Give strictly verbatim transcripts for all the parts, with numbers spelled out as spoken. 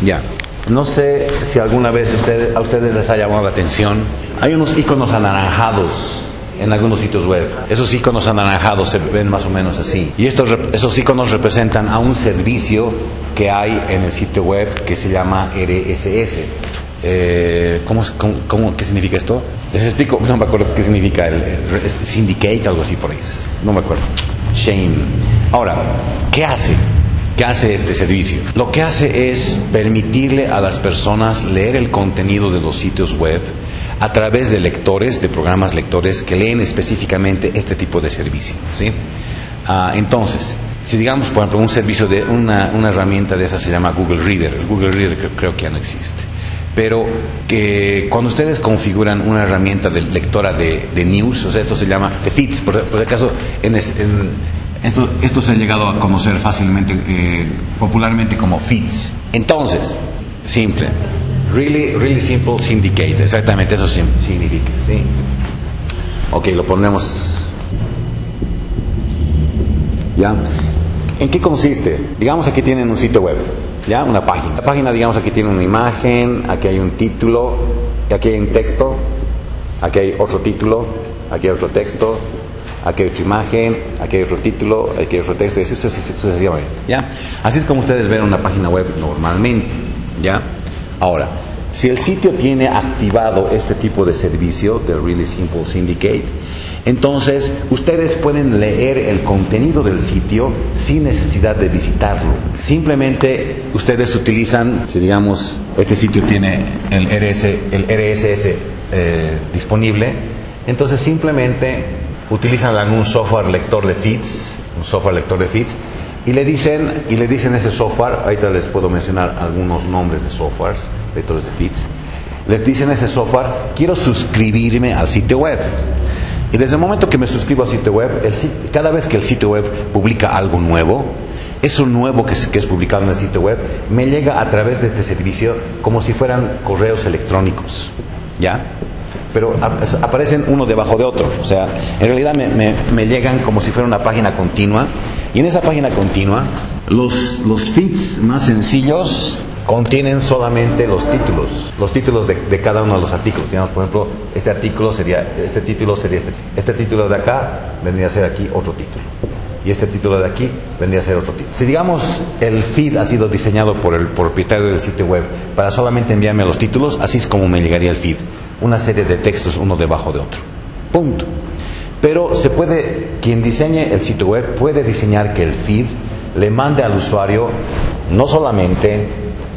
Ya. No sé si alguna vez usted, a ustedes les ha llamado la atención. Hay unos iconos anaranjados en algunos sitios web. Esos iconos anaranjados se ven más o menos así. Y estos, esos iconos representan a un servicio que hay en el sitio web que se llama R S S. Eh, ¿cómo, cómo, cómo, ¿Qué significa esto? Les explico, no me acuerdo qué significa el, el Syndicate, algo así por ahí. No me acuerdo. Shame. Ahora, ¿qué hace? ¿Qué hace este servicio? Lo que hace es permitirle a las personas leer el contenido de los sitios web a través de lectores, de programas lectores que leen específicamente este tipo de servicio, ¿sí? Ah, entonces, si digamos, por ejemplo, un servicio de una, una herramienta de esa se llama Google Reader. El Google Reader creo, creo que ya no existe. Pero que cuando ustedes configuran una herramienta de lectora de, de news, o sea, esto se llama de feeds, por, por el caso, en, en Esto, esto se ha llegado a conocer fácilmente, eh, popularmente como feeds. Entonces, simple. Really, really simple syndicate. Exactamente eso significa, ¿sí? Ok, lo ponemos. ¿Ya? ¿En qué consiste? Digamos aquí tienen un sitio web, ¿ya? Una página. La página, digamos, aquí tiene una imagen, aquí hay un título, aquí hay un texto, aquí hay otro título, aquí hay otro texto, aquí hay otra imagen, aquí hay otro título, aquí hay otro texto, y así sucesivamente, ¿ya? Así es como ustedes ven una página web normalmente, ¿ya? Ahora, si el sitio tiene activado este tipo de servicio de Really Simple Syndicate, entonces ustedes pueden leer el contenido del sitio sin necesidad de visitarlo. Simplemente ustedes utilizan, si digamos, este sitio tiene el R S, el R S S eh, disponible, entonces simplemente utilizan algún software lector de feeds, un software lector de feeds, y le dicen, y le dicen ese software, ahorita les puedo mencionar algunos nombres de softwares, lectores de feeds, les dicen ese software, quiero suscribirme al sitio web. Y desde el momento que me suscribo al sitio web, el sitio, cada vez que el sitio web publica algo nuevo, eso nuevo que es, que es publicado en el sitio web, me llega a través de este servicio como si fueran correos electrónicos, ¿ya? Pero aparecen uno debajo de otro, o sea, en realidad me, me, me llegan como si fuera una página continua, y en esa página continua los, los feeds más sencillos contienen solamente los títulos, los títulos de, de cada uno de los artículos. Digamos, por ejemplo, este artículo sería, este título sería este, este título de acá vendría a ser aquí otro título, y este título de aquí vendría a ser otro título. Si digamos el feed ha sido diseñado por el propietario del sitio web para solamente enviarme los títulos, así es como me llegaría el feed, una serie de textos uno debajo de otro, punto. Pero se puede, quien diseñe el sitio web puede diseñar que el feed le mande al usuario no solamente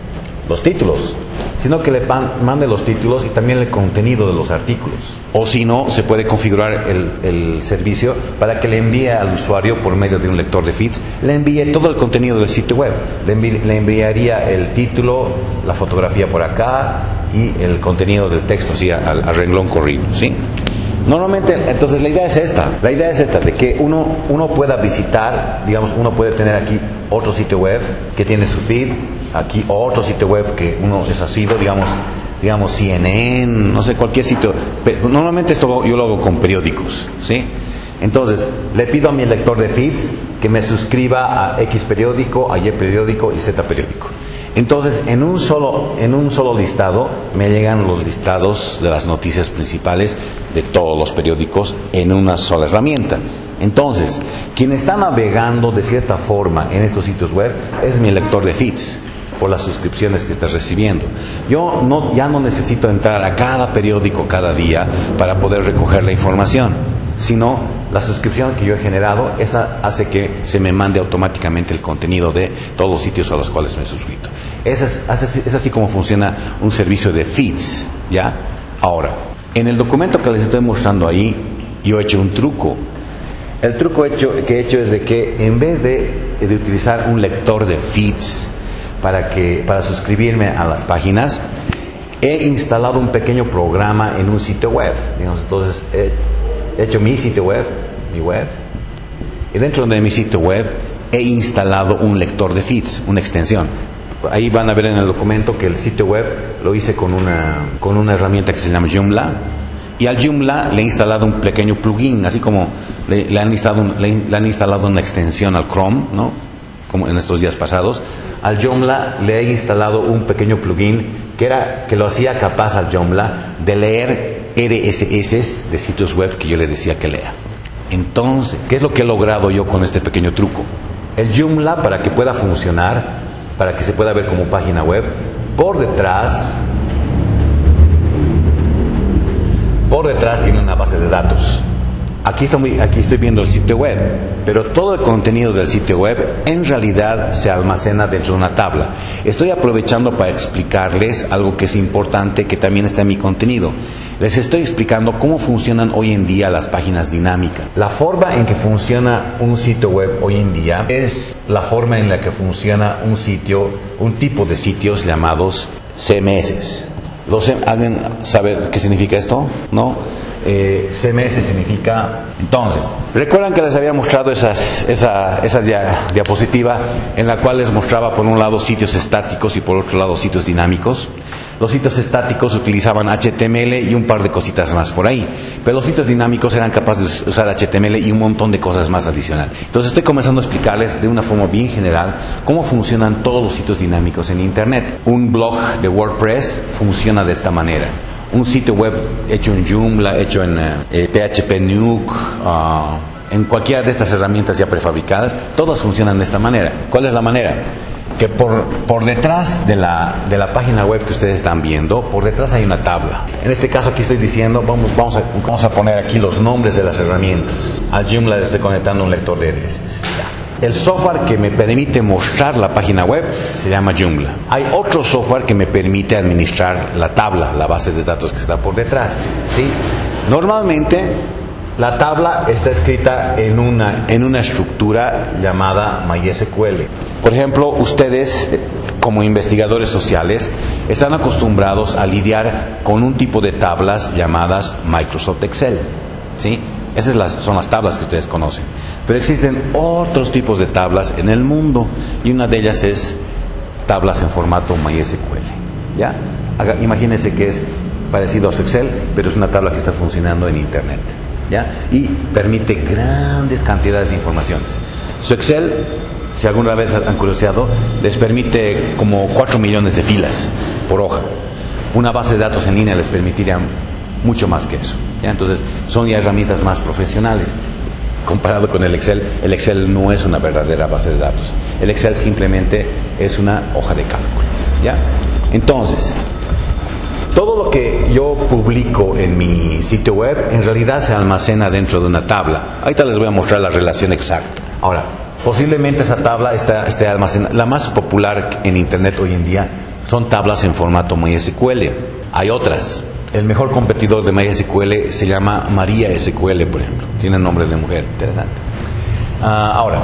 los títulos, sino que le mande los títulos y también el contenido de los artículos. O si no, se puede configurar el, el servicio para que le envíe al usuario, por medio de un lector de feeds, le envíe todo el contenido del sitio web. Le, envi- le enviaría el título, la fotografía por acá y el contenido del texto, así al, al renglón corrido, ¿sí? Normalmente, entonces la idea es esta, la idea es esta, de que uno, uno pueda visitar, digamos, uno puede tener aquí otro sitio web que tiene su feed, aquí otro sitio web que uno es asido, digamos, digamos C N N, no sé, cualquier sitio. Pero normalmente esto yo lo hago con periódicos, ¿sí? Entonces, le pido a mi lector de feeds que me suscriba a X periódico, a Y periódico y Z periódico. Entonces, en un solo, en un solo listado me llegan los listados de las noticias principales de todos los periódicos en una sola herramienta. Entonces, quien está navegando de cierta forma en estos sitios web es mi lector de feeds, por las suscripciones que estás recibiendo. Yo no, ya no necesito entrar a cada periódico cada día para poder recoger la información, sino la suscripción que yo he generado, esa hace que se me mande automáticamente el contenido de todos los sitios a los cuales me he suscrito. Es, es, es así como funciona un servicio de feeds, ¿ya? Ahora, en el documento que les estoy mostrando ahí, yo he hecho un truco. El truco hecho, que he hecho es de que en vez de, de utilizar un lector de feeds para, que, para suscribirme a las páginas, he instalado un pequeño programa en un sitio web. Digamos, entonces, he, he hecho mi sitio web, mi web, y dentro de mi sitio web he instalado un lector de feeds, una extensión. Ahí van a ver en el documento que el sitio web lo hice con una, con una herramienta que se llama Joomla, y al Joomla le he instalado un pequeño plugin, así como le, le, han, instalado un, le, le han instalado una extensión al Chrome, ¿no? como en estos días pasados, al Joomla le he instalado un pequeño plugin que, era, que lo hacía capaz al Joomla de leer R S S de sitios web que yo le decía que lea. Entonces, ¿qué es lo que he logrado yo con este pequeño truco? El Joomla, para que pueda funcionar, para que se pueda ver como página web, por detrás, por detrás tiene una base de datos. Aquí estoy, aquí estoy viendo el sitio web, pero todo el contenido del sitio web en realidad se almacena dentro de una tabla. Estoy aprovechando para explicarles algo que es importante, que también está en mi contenido. Les estoy explicando cómo funcionan hoy en día las páginas dinámicas. La forma en que funciona un sitio web hoy en día es la forma en la que funciona un sitio, un tipo de sitios llamados C M S. ¿Los, ¿Alguien sabe qué significa esto? ¿No? Eh, C M S significa, entonces, recuerdan que les había mostrado esas, esa, esa dia, diapositiva en la cual les mostraba por un lado sitios estáticos y por otro lado sitios dinámicos. Los sitios estáticos utilizaban H T M L y un par de cositas más por ahí, pero los sitios dinámicos eran capaces de usar H T M L y un montón de cosas más adicionales. Entonces estoy comenzando a explicarles de una forma bien general cómo funcionan todos los sitios dinámicos en Internet. Un blog de WordPress funciona de esta manera. Un sitio web hecho en Joomla, hecho en eh, P H P Nuke, uh, en cualquiera de estas herramientas ya prefabricadas, todas funcionan de esta manera. ¿Cuál es la manera? Que por, por detrás de la, de la página web que ustedes están viendo, por detrás hay una tabla. En este caso aquí estoy diciendo, vamos, vamos, a, vamos a poner aquí los nombres de las herramientas. A Joomla le estoy conectando un lector de R S S. Ya. El software que me permite mostrar la página web se llama Joomla. Hay otro software que me permite administrar la tabla, la base de datos que está por detrás, ¿sí? Normalmente la tabla está escrita en una, en una estructura llamada MySQL. Por ejemplo, ustedes como investigadores sociales están acostumbrados a lidiar con un tipo de tablas llamadas Microsoft Excel, ¿sí? Esas las, son las tablas que ustedes conocen. Pero existen otros tipos de tablas en el mundo y una de ellas es tablas en formato MySQL. ¿Ya? Haga, imagínense que es parecido a su Excel, pero es una tabla que está funcionando en Internet. ¿Ya? Y permite grandes cantidades de informaciones. Su Excel, si alguna vez han curioseado, les permite como cuatro millones de filas por hoja. Una base de datos en línea les permitiría mucho más que eso. ¿Ya? Entonces son ya herramientas más profesionales. Comparado con el Excel, el Excel no es una verdadera base de datos. El Excel simplemente es una hoja de cálculo. ¿Ya? Entonces, todo lo que yo publico en mi sitio web en realidad se almacena dentro de una tabla. Ahorita les voy a mostrar la relación exacta. Ahora, posiblemente esa tabla está, esté almacenada. La más popular en Internet hoy en día son tablas en formato MySQL. Hay otras. El mejor competidor de MySQL se llama María S Q L, por ejemplo. Tiene nombre de mujer, interesante. Uh, ahora,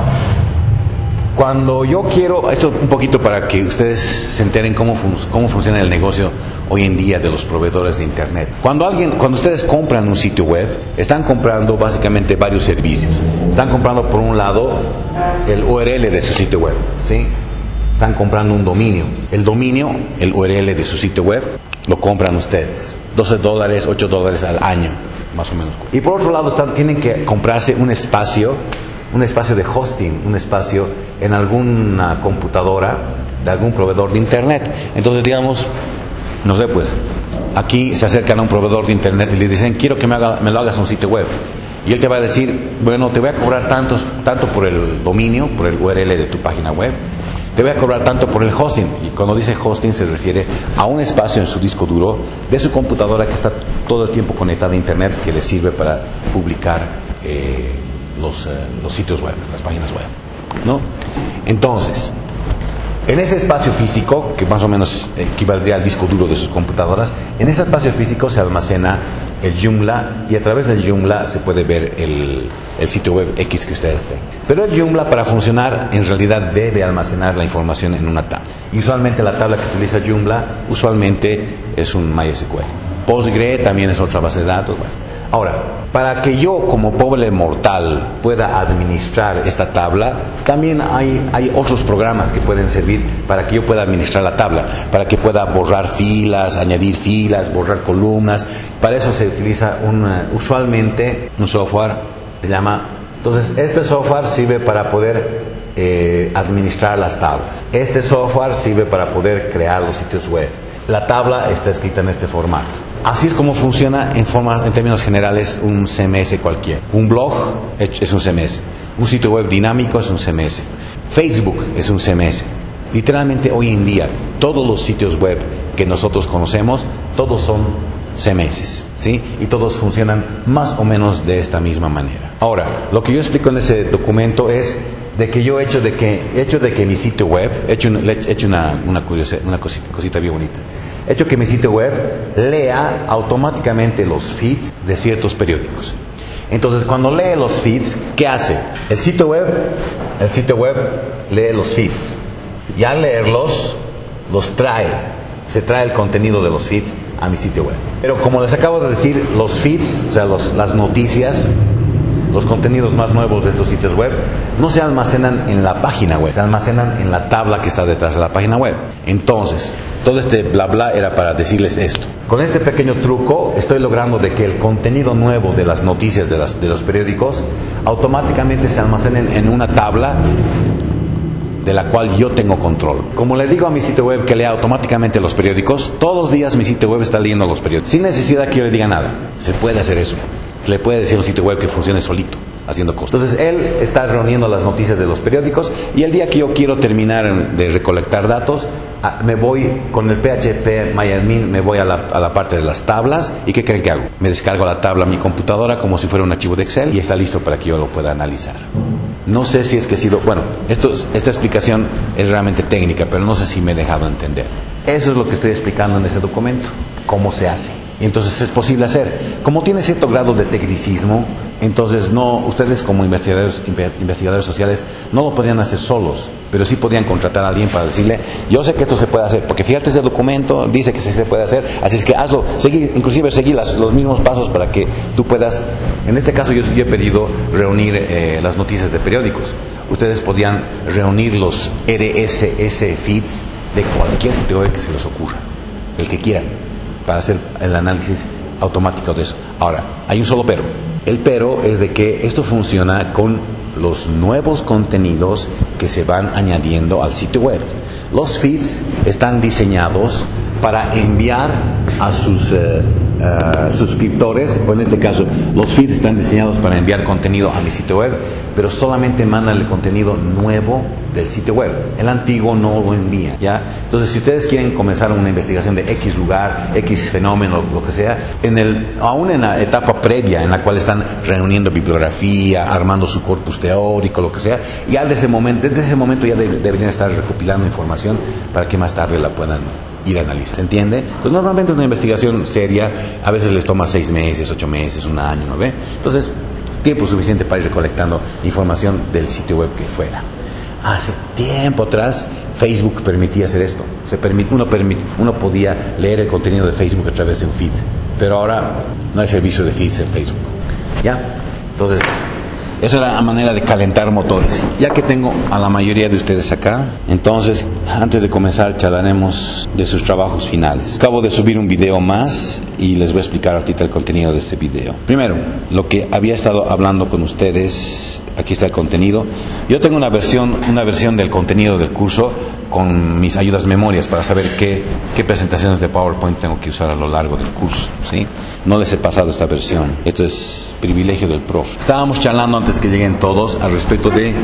cuando yo quiero, esto un poquito para que ustedes se enteren cómo, fun- cómo funciona el negocio hoy en día de los proveedores de Internet. Cuando alguien, cuando ustedes compran un sitio web, están comprando básicamente varios servicios. Están comprando por un lado el U R L de su sitio web, ¿sí? Están comprando un dominio. El dominio, el U R L de su sitio web, lo compran ustedes. doce dólares, ocho dólares al año, más o menos. Y por otro lado, están, tienen que comprarse un espacio, un espacio de hosting, un espacio en alguna computadora de algún proveedor de Internet. Entonces, digamos, no sé, pues, aquí se acercan a un proveedor de Internet y le dicen, quiero que me, haga, me lo hagas un sitio web. Y él te va a decir, bueno, te voy a cobrar tantos, tanto por el dominio, por el U R L de tu página web. Te voy a cobrar tanto por el hosting. Y cuando dice hosting se refiere a un espacio en su disco duro de su computadora que está todo el tiempo conectada a Internet, que le sirve para publicar eh, los, eh, los sitios web, las páginas web, ¿no? Entonces, en ese espacio físico, que más o menos equivaldría al disco duro de sus computadoras, en ese espacio físico se almacena el Joomla, y a través del Joomla se puede ver el, el sitio web X que ustedes tengan. Pero el Joomla, para funcionar, en realidad debe almacenar la información en una tabla. Y usualmente la tabla que utiliza Joomla, usualmente es un MySQL. Postgre también es otra base de datos. Bueno. Ahora, para que yo como pobre mortal pueda administrar esta tabla, también hay, hay otros programas que pueden servir para que yo pueda administrar la tabla, para que pueda borrar filas, añadir filas, borrar columnas. Para eso se utiliza un, uh, usualmente un software que se llama... Entonces, este software sirve para poder eh, administrar las tablas. Este software sirve para poder crear los sitios web. La tabla está escrita en este formato. Así es como funciona en, forma, en términos generales un C M S cualquiera. Un blog es un C M S. Un sitio web dinámico es un C M S. Facebook es un C M S. Literalmente hoy en día todos los sitios web que nosotros conocemos, todos son C M S, ¿sí? Y todos funcionan más o menos de esta misma manera. Ahora, lo que yo explico en ese documento es de que yo he hecho de que, he hecho de que mi sitio web, he hecho, he hecho una, una, curiosa, una cosita, cosita bien bonita. He hecho que mi sitio web lea automáticamente los feeds de ciertos periódicos. Entonces, cuando lee los feeds, ¿qué hace? El sitio web, el sitio web lee los feeds. Y al leerlos, los trae. Se trae el contenido de los feeds a mi sitio web. Pero como les acabo de decir, los feeds, o sea, los, las noticias, los contenidos más nuevos de estos sitios web, no se almacenan en la página web, se almacenan en la tabla que está detrás de la página web. Entonces, todo este bla bla era para decirles esto. Con este pequeño truco estoy logrando de que el contenido nuevo de las noticias de, las, de los periódicos automáticamente se almacenen en una tabla de la cual yo tengo control. Como le digo a mi sitio web que lea automáticamente los periódicos, todos los días mi sitio web está leyendo los periódicos, sin necesidad que yo le diga nada. Se puede hacer eso. Se le puede decir a un sitio web que funcione solito, haciendo cosas. Entonces él está reuniendo las noticias de los periódicos y el día que yo quiero terminar de recolectar datos, me voy con el P H P MyAdmin, me voy a la, a la parte de las tablas. ¿Y qué creen que hago? Me descargo la tabla a mi computadora como si fuera un archivo de Excel y está listo para que yo lo pueda analizar. No sé si es que he sido... Bueno, esto, esta explicación es realmente técnica, pero no sé si me he dejado entender. Eso es lo que estoy explicando en ese documento. Cómo se hace. Y entonces es posible hacer. Como tiene cierto grado de tecnicismo, entonces no, ustedes como investigadores, investigadores sociales no lo podrían hacer solos, pero sí podrían contratar a alguien para decirle, yo sé que esto se puede hacer, porque fíjate, ese documento dice que sí se puede hacer, así es que hazlo, seguir, inclusive seguir las, los mismos pasos para que tú puedas. En este caso yo, yo he pedido reunir eh, las noticias de periódicos. Ustedes podían reunir los R S S feeds de cualquier sitio web que se les ocurra, el que quieran, para hacer el análisis automático de eso. Ahora, hay un solo pero. El pero es de que esto funciona con los nuevos contenidos que se van añadiendo al sitio web. Los feeds están diseñados para enviar a sus uh, uh, suscriptores, o en este caso, los feeds están diseñados para enviar contenido a mi sitio web, pero solamente mandan el contenido nuevo del sitio web. El antiguo no lo envía, ¿ya? Entonces, si ustedes quieren comenzar una investigación de X lugar, X fenómeno, lo que sea, en el, aún en la etapa previa en la cual están reuniendo bibliografía, armando su corpus teórico, lo que sea, ya desde ese momento, desde ese momento ya de, deberían estar recopilando información para que más tarde la puedan ir a analizar, ¿se entiende? Entonces normalmente una investigación seria a veces les toma seis meses, ocho meses, un año, ¿no ve? Entonces, tiempo suficiente para ir recolectando información del sitio web que fuera. Hace tiempo atrás Facebook permitía hacer esto. Se permit, uno, permit, uno podía leer el contenido de Facebook a través de un feed, pero ahora no hay servicio de feeds en Facebook, ¿ya? Entonces, esa es la manera de calentar motores. Ya que tengo a la mayoría de ustedes acá, entonces, antes de comenzar, charlaremos de sus trabajos finales. Acabo de subir un video más y les voy a explicar ahorita el contenido de este video. Primero, lo que había estado hablando con ustedes, aquí está el contenido. Yo tengo una versión, una versión del contenido del curso con mis ayudas memorias para saber qué, qué presentaciones de PowerPoint tengo que usar a lo largo del curso, ¿sí? No les he pasado esta versión. Esto es privilegio del profe. Estábamos charlando antes que lleguen todos al respecto de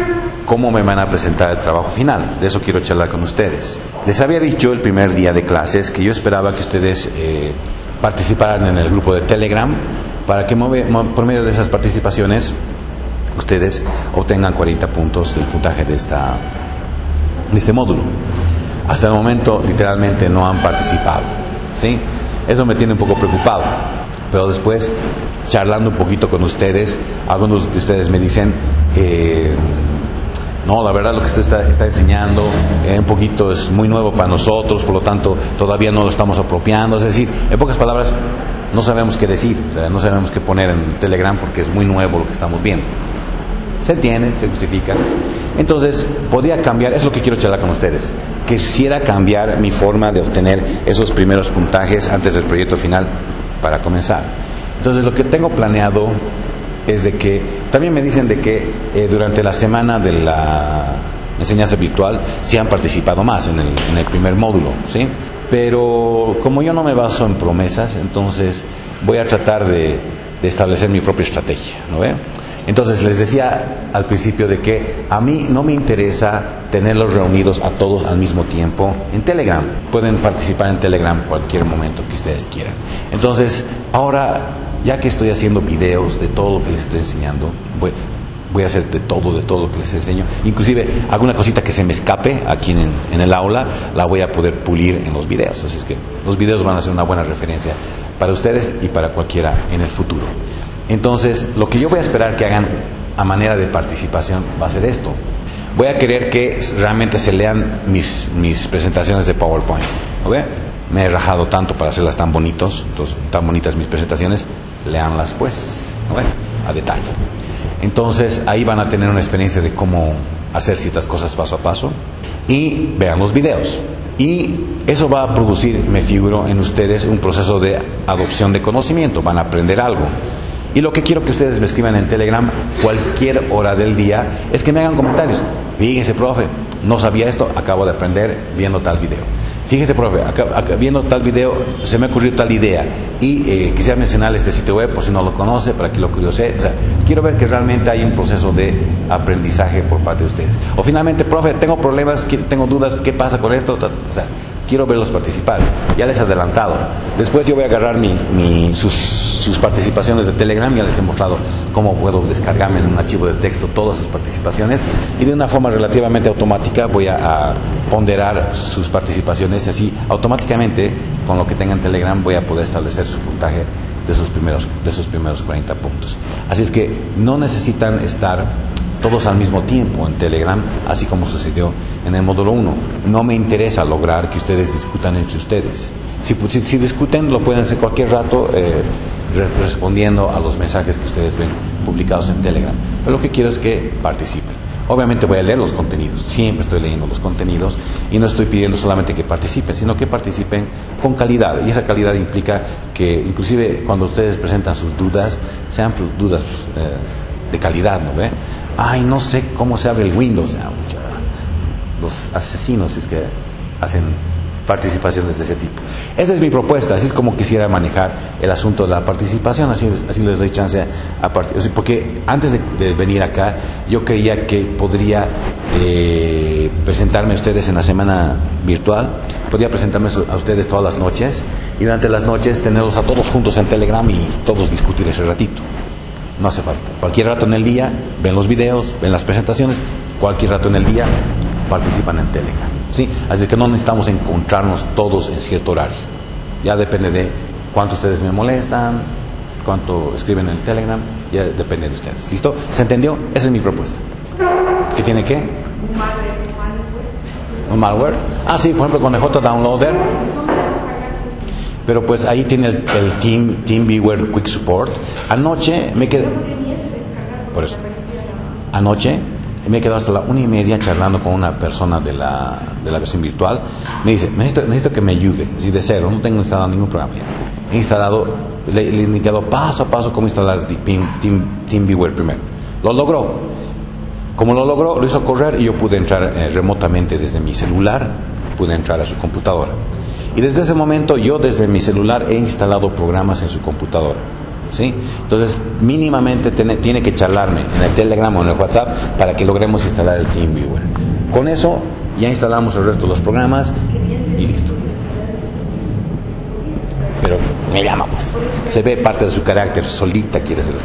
cómo me van a presentar el trabajo final. De eso quiero charlar con ustedes. Les había dicho el primer día de clases que yo esperaba que ustedes eh, participaran en el grupo de Telegram para que por medio de esas participaciones ustedes obtengan cuarenta puntos del puntaje de esta de este módulo. Hasta el momento literalmente no han participado, ¿sí? Eso me tiene un poco preocupado, pero después charlando un poquito con ustedes, algunos de ustedes me dicen eh, no, la verdad lo que usted está, está enseñando eh, un poquito es muy nuevo para nosotros, por lo tanto todavía no lo estamos apropiando. Es decir, en pocas palabras, no sabemos qué decir, o sea, no sabemos qué poner en Telegram porque es muy nuevo lo que estamos viendo. Se entiende, se justifica. Entonces, podría cambiar, es lo que quiero charlar con ustedes. Quisiera cambiar mi forma de obtener esos primeros puntajes antes del proyecto final para comenzar. Entonces, lo que tengo planeado es de que, también me dicen de que eh, durante la semana de la enseñanza virtual sí han participado más en el, en el primer módulo, ¿sí? Pero como yo no me baso en promesas, entonces voy a tratar de, de establecer mi propia estrategia, ¿no ve? Entonces les decía al principio de que a mí no me interesa tenerlos reunidos a todos al mismo tiempo en Telegram. Pueden participar en Telegram cualquier momento que ustedes quieran. Entonces, ahora, ya que estoy haciendo videos de todo lo que les estoy enseñando, voy, voy a hacer de todo, de todo lo que les enseño. Inclusive, alguna cosita que se me escape aquí en, en el aula, la voy a poder pulir en los videos. Así es que los videos van a ser una buena referencia para ustedes y para cualquiera en el futuro. Entonces, lo que yo voy a esperar que hagan a manera de participación va a ser esto. Voy a querer que realmente se lean mis, mis presentaciones de PowerPoint, ¿no ve? Me he rajado tanto para hacerlas tan bonitos, entonces, tan bonitas mis presentaciones, leanlas pues, ¿no ve? A detalle. Entonces, ahí van a tener una experiencia de cómo hacer ciertas cosas paso a paso y vean los videos. Y eso va a producir, me figuro, en ustedes un proceso de adopción de conocimiento, van a aprender algo. Y lo que quiero que ustedes me escriban en Telegram cualquier hora del día es que me hagan comentarios. Fíjense, profe, no sabía esto, acabo de aprender viendo tal video. Fíjese, profe, acá, acá, viendo tal video se me ha ocurrido tal idea y eh, quisiera mencionar este sitio web por si no lo conoce, para que lo curiosee. O sea, quiero ver que realmente hay un proceso de aprendizaje por parte de ustedes. O finalmente, profe, tengo problemas, tengo dudas, ¿qué pasa con esto? O sea, quiero verlos participar. Ya les he adelantado. Después yo voy a agarrar mi, mi, sus, sus participaciones de Telegram. Ya les he mostrado cómo puedo descargarme en un archivo de texto todas sus participaciones y de una forma relativamente automática voy a, a ponderar sus participaciones. Así automáticamente con lo que tenga en Telegram voy a poder establecer su puntaje de sus primeros, de sus primeros cuarenta puntos. Así es que no necesitan estar todos al mismo tiempo en Telegram, así como sucedió en el módulo uno. No me interesa lograr que ustedes discutan entre ustedes. Si, si, si discuten, lo pueden hacer cualquier rato eh, re respondiendo a los mensajes que ustedes ven publicados en Telegram. Pero lo que quiero es que participen. Obviamente voy a leer los contenidos, siempre estoy leyendo los contenidos y no estoy pidiendo solamente que participen, sino que participen con calidad. Y esa calidad implica que inclusive cuando ustedes presentan sus dudas, sean dudas eh, de calidad, ¿no ve? Ay, no sé cómo se abre el Windows. Los asesinos es que hacen participaciones de ese tipo. Esa es mi propuesta, así es como quisiera manejar el asunto de la participación, así, así les doy chance a participar, porque antes de, de venir acá yo creía que podría eh, presentarme a ustedes en la semana virtual, podría presentarme a ustedes todas las noches y durante las noches tenerlos a todos juntos en Telegram y todos discutir ese ratito. No hace falta. Cualquier rato en el día ven los videos, ven las presentaciones, cualquier rato en el día participan en Telegram, ¿sí? Así que no necesitamos encontrarnos todos en cierto horario. Ya depende de cuánto ustedes me molestan, cuánto escriben en Telegram, ya depende de ustedes. ¿Listo? ¿Se entendió? Esa es mi propuesta. ¿Qué tiene qué? Un malware. ¿Un malware? Ah, sí, por ejemplo con el J Downloader. Pero pues ahí tiene el, el Team, TeamViewer Quick Support. Anoche me quedé... Por eso. Anoche me he quedado hasta la una y media charlando con una persona de la, de la versión virtual. Me dice, necesito, necesito que me ayude, así de cero, no tengo instalado ningún programa ya. He instalado, le, le he indicado paso a paso cómo instalar Team, Team, TeamViewer primero. Lo logró. Como lo logró, lo hizo correr y yo pude entrar eh, remotamente desde mi celular, pude entrar a su computadora. Y desde ese momento yo desde mi celular he instalado programas en su computadora. ¿Sí? Entonces mínimamente tiene, tiene que charlarme en el Telegram o en el WhatsApp para que logremos instalar el TeamViewer. Con eso ya instalamos el resto de los programas y listo. Pero me llama pues, se ve parte de su carácter, solita quiere ser.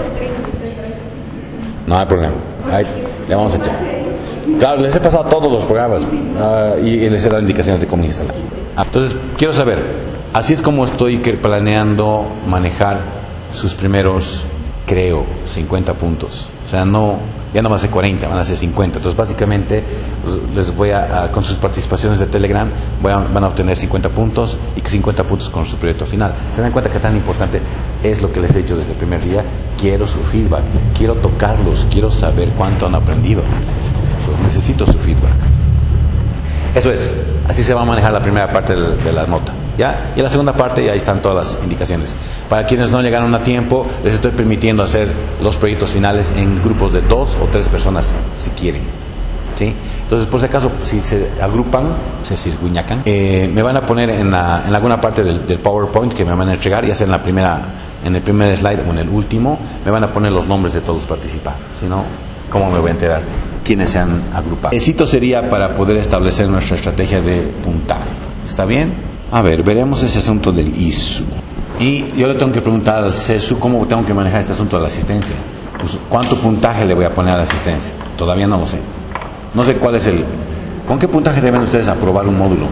No hay problema, ahí, le vamos a echar. Claro, les he pasado todos los programas uh, y, y les he dado indicaciones de cómo instalar. Ah, entonces quiero saber, así es como estoy planeando manejar sus primeros, creo, cincuenta puntos. O sea, no, ya no van a ser cuarenta, van a ser cincuenta. Entonces, básicamente, les voy a, a con sus participaciones de Telegram, voy a, van a obtener cincuenta puntos y cincuenta puntos con su proyecto final. Se dan cuenta que tan importante es lo que les he dicho desde el primer día. Quiero su feedback, quiero tocarlos, quiero saber cuánto han aprendido. Pues necesito su feedback. Eso es, así se va a manejar la primera parte de, de la nota. ¿ya? Y en la segunda parte, ahí están todas las indicaciones. Para quienes no llegaron a tiempo, les estoy permitiendo hacer los proyectos finales en grupos de dos o tres personas, si quieren. ¿Sí? Entonces, por si acaso, si se agrupan, se circuñacan, eh, me van a poner en, la, en alguna parte del, del PowerPoint que me van a entregar, ya sea en la primera, en el primer slide o en el último, me van a poner los nombres de todos los participantes. Si no, ¿cómo me voy a enterar quiénes se han agrupado? El sitio sería para poder establecer nuestra estrategia de puntaje. ¿Está bien? A ver, veremos ese asunto del I S U. Y yo le tengo que preguntar al C E S U cómo tengo que manejar este asunto de la asistencia. Pues, ¿cuánto puntaje le voy a poner a la asistencia? Todavía no lo sé. No sé cuál es el... ¿Con qué puntaje deben ustedes aprobar un módulo?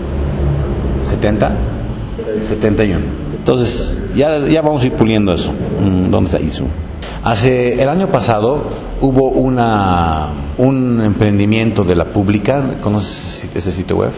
¿setenta? setenta y uno. Entonces, ya, ya vamos a ir puliendo eso. ¿Dónde está I S U? Hace el año pasado hubo una un emprendimiento de la Pública. ¿Conoces ese sitio web?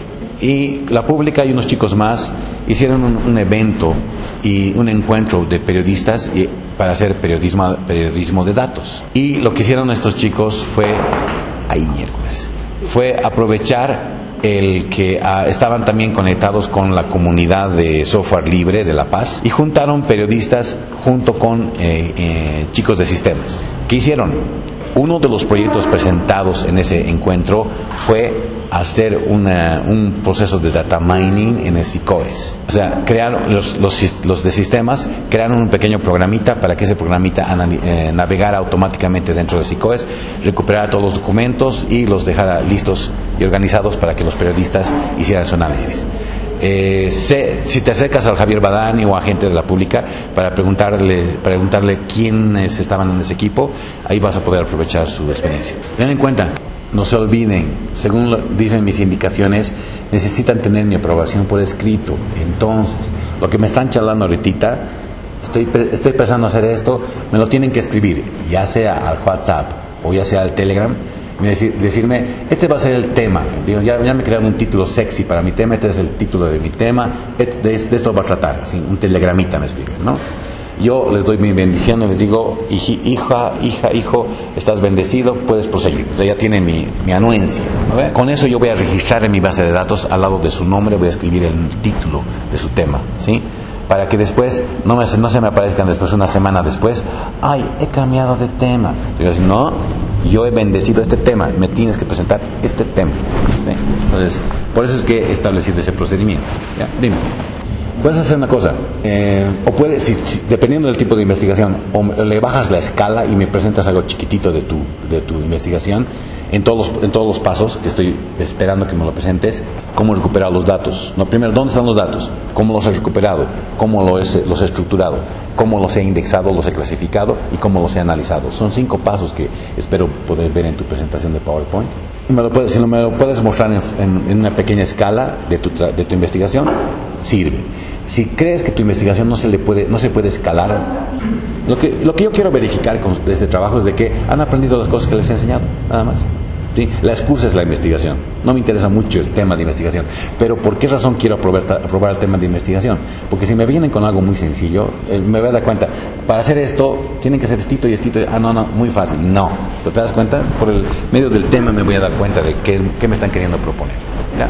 Y la Pública y unos chicos más hicieron un, un evento y un encuentro de periodistas y, para hacer periodismo, periodismo de datos. Y lo que hicieron estos chicos fue... ahí miércoles, fue aprovechar el que uh, estaban también conectados con la comunidad de software libre de La Paz y juntaron periodistas junto con eh, eh, chicos de sistemas. ¿Qué hicieron? Uno de los proyectos presentados en ese encuentro fue hacer una, un proceso de data mining en el SICOES. O sea, crearon los, los, los de sistemas crearon un pequeño programita para que ese programita anali, eh, navegara automáticamente dentro de SICOES, recuperara todos los documentos y los dejara listos y organizados para que los periodistas hicieran su análisis. Eh, sé, si te acercas al Javier Badani o a gente de la Pública para preguntarle, preguntarle quiénes estaban en ese equipo, ahí vas a poder aprovechar su experiencia. Ten en cuenta, no se olviden, según lo, dicen mis indicaciones, necesitan tener mi aprobación por escrito. Entonces, lo que me están charlando ahorita, estoy, estoy pensando hacer esto, me lo tienen que escribir, ya sea al WhatsApp o ya sea al Telegram. Decir, decirme, este va a ser el tema. Digo, ya, ya me crearon un título sexy para mi tema, este es el título de mi tema, de, de, de esto va a tratar, así, un telegramita me escriben, ¿no? Yo les doy mi bendición y les digo, hija, hija, hijo, estás bendecido, puedes proseguir. O sea, ya tiene mi, mi anuencia, ¿no? Con eso yo voy a registrar en mi base de datos, al lado de su nombre voy a escribir el título de su tema, ¿sí? Para que después no, me, no se me aparezcan después, una semana después, ay, he cambiado de tema. Yo digo, no, yo he bendecido este tema, me tienes que presentar este tema. ¿Sí? Entonces, por eso es que he establecido ese procedimiento. ¿Ya? Dime. Puedes hacer una cosa, eh, o puedes, si, si, dependiendo del tipo de investigación, o le bajas la escala y me presentas algo chiquitito de tu, de tu investigación, en todos, los, en todos los pasos que estoy esperando que me lo presentes, cómo recuperar los datos. No, primero, ¿dónde están los datos? ¿Cómo los he recuperado? ¿Cómo los he, los he estructurado? ¿Cómo los he indexado, los he clasificado? ¿Y cómo los he analizado? Son cinco pasos que espero poder ver en tu presentación de PowerPoint. Me lo puedes, si me lo puedes mostrar en, en, en una pequeña escala de tu, de tu investigación, sirve. Si crees que tu investigación no se le puede, no se puede escalar, lo que, lo que yo quiero verificar con este trabajo es de que han aprendido las cosas que les he enseñado, nada más. ¿Sí? La excusa es la investigación. No me interesa mucho el tema de investigación. Pero ¿por qué razón quiero aprobar, aprobar el tema de investigación? Porque si me vienen con algo muy sencillo, eh, me voy a dar cuenta, para hacer esto, tienen que hacer estito y estito. Ah, no, no, muy fácil. No. ¿Te das cuenta? Por el medio del tema me voy a dar cuenta de qué, qué me están queriendo proponer. ¿Ya?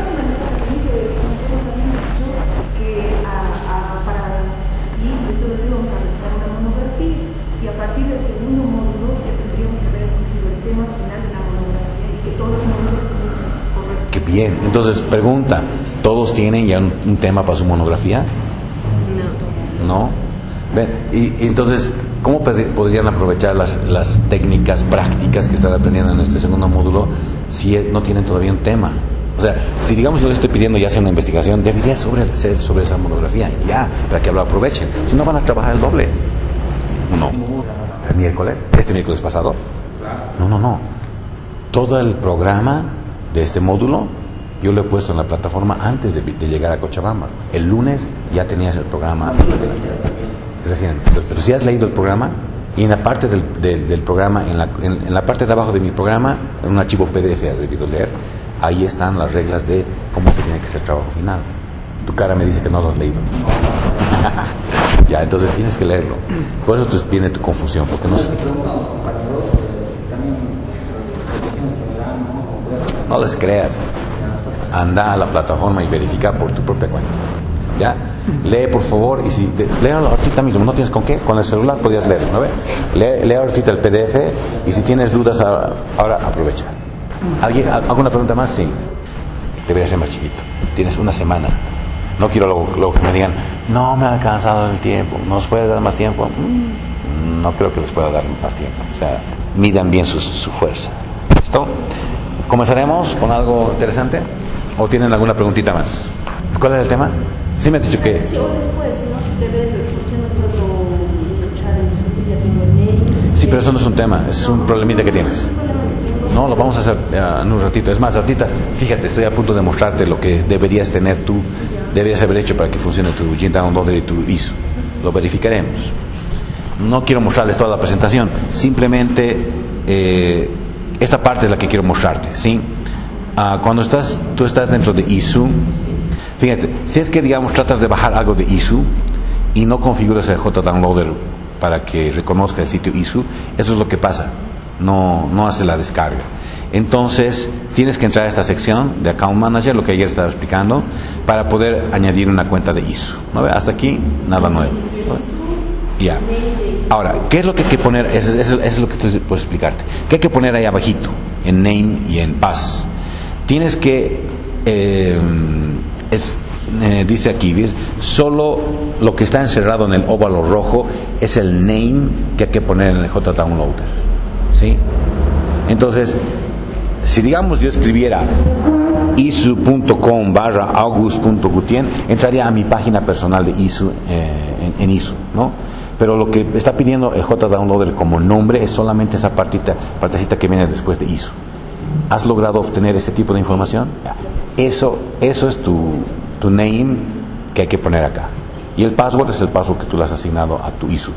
Bien, entonces pregunta, ¿todos tienen ya un, un tema para su monografía? No. ¿No? Ven, y, y entonces, ¿cómo podrían aprovechar las, las técnicas prácticas que están aprendiendo en este segundo módulo si no tienen todavía un tema? O sea, si digamos yo les estoy pidiendo ya hacer una investigación, debería sobre, ser sobre esa monografía, ya, para que lo aprovechen. Si no van a trabajar el doble. No. ¿El miércoles? ¿Este miércoles pasado? No, no, no. Todo el programa de este módulo yo lo he puesto en la plataforma antes de, de llegar a Cochabamba. El lunes ya tenías el programa recién. Pero si has leído el programa, y en la parte del, del, del programa, en la, en, en la parte de abajo de mi programa, en un archivo P D F has debido leer, ahí están las reglas de cómo se tiene que hacer el trabajo final. Tu cara me dice que no lo has leído. Ya, entonces tienes que leerlo. Por eso te viene tu confusión, porque no sé. No les creas. Anda a la plataforma y verifica por tu propia cuenta. ¿ya? Lee por favor, y si léalo ahorita mismo, no tienes con qué, con el celular podías leerlo, ¿no ve? Lee, lee ahorita el P D F, y si tienes dudas ahora aprovecha. ¿Alguien, ¿Alguna pregunta más? Sí. Debería ser más chiquito. Tienes una semana. No quiero luego, luego que me digan, no me ha alcanzado el tiempo, ¿nos puede dar más tiempo? Mm, no creo que les pueda dar más tiempo. O sea, midan bien su, su fuerza. ¿Listo? ¿Comenzaremos con algo interesante? ¿O tienen alguna preguntita más? ¿Cuál es el tema? Sí me has dicho que... Sí, o después, ¿no? De verlo, yo no puedo escuchar en su ya tengo el mail. Sí, pero eso no es un tema, es un problemita que tienes. No, lo vamos a hacer uh, en un ratito. Es más, ahorita, fíjate, estoy a punto de mostrarte lo que deberías tener tú, deberías haber hecho para que funcione tu Gene Downloader y tu I S O. Lo verificaremos. No quiero mostrarles toda la presentación, simplemente eh, esta parte es la que quiero mostrarte, ¿sí? Uh, cuando estás, tú estás dentro de I S U, fíjate, si es que, digamos, tratas de bajar algo de I S U y no configuras el J Downloader para que reconozca el sitio I S U, eso es lo que pasa. No, no hace la descarga. Entonces tienes que entrar a esta sección de Account Manager, lo que ayer estaba explicando, para poder añadir una cuenta de I S U. ¿No ve? Hasta aquí nada nuevo. Ya. Ahora, ¿qué es lo que hay que poner? Eso, eso, eso es lo que estoy por explicarte. ¿Qué hay que poner ahí abajito? En Name y en Pass. Tienes que eh, es, eh, dice aquí, ¿ves? Solo lo que está encerrado en el óvalo rojo es el name que hay que poner en el J Downloader. ¿Sí? Entonces, si digamos yo escribiera isu punto com barra august punto gutien, entraría a mi página personal de I S U eh, en, en I S U, ¿no? Pero lo que está pidiendo el J Downloader como nombre es solamente esa partita, partecita que viene después de I S U. ¿Has logrado obtener ese tipo de información? Eso, eso es tu, tu name que hay que poner acá. Y el password es el password que tú le has asignado a tu I S U.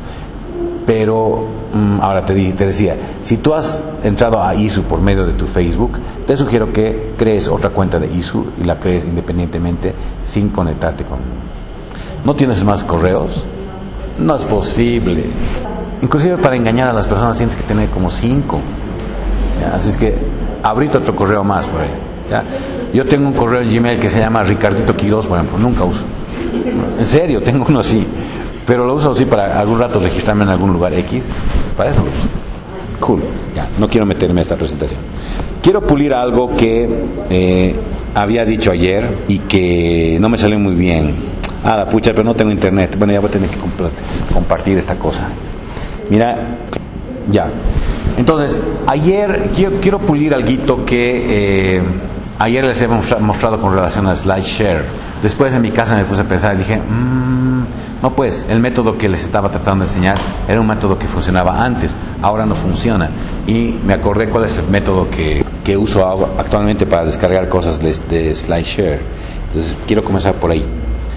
Pero mmm, ahora te, di, te decía, si tú has entrado a I S U por medio de tu Facebook, te sugiero que crees otra cuenta de I S U y la crees independientemente sin conectarte con... ¿No tienes más correos? No es posible. Inclusive para engañar a las personas tienes que tener como cinco. ¿Ya? Así es que abrite otro correo más por ahí. ¿Ya? Yo tengo un correo en Gmail que se llama Ricardito Quiroz, por ejemplo, nunca uso. En serio, tengo uno así. Pero lo uso así para algún rato registrarme en algún lugar X. Para eso lo uso. Cool. Ya, no quiero meterme en esta presentación. Quiero pulir algo que eh, había dicho ayer y que no me salió muy bien. Ah, la pucha, pero no tengo internet. Bueno, ya voy a tener que comp- compartir esta cosa. Mira, ya. Entonces, ayer quiero, quiero pulir algo que eh, ayer les he mostrado con relación a SlideShare. Después en mi casa me puse a pensar y dije, mmm, no pues, el método que les estaba tratando de enseñar era un método que funcionaba antes, ahora no funciona. Y me acordé cuál es el método que, que uso actualmente para descargar cosas de, de SlideShare. Entonces, quiero comenzar por ahí.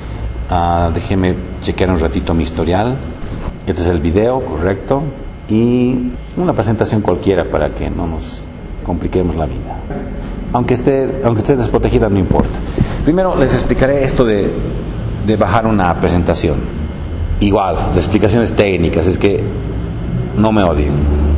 Uh, déjenme chequear un ratito mi historial. Este es el video, correcto. Y una presentación cualquiera para que no nos compliquemos la vida. Aunque esté, aunque esté desprotegida, no importa. Primero les explicaré esto de, de bajar una presentación. Igual, las explicaciones técnicas, es que no me odien.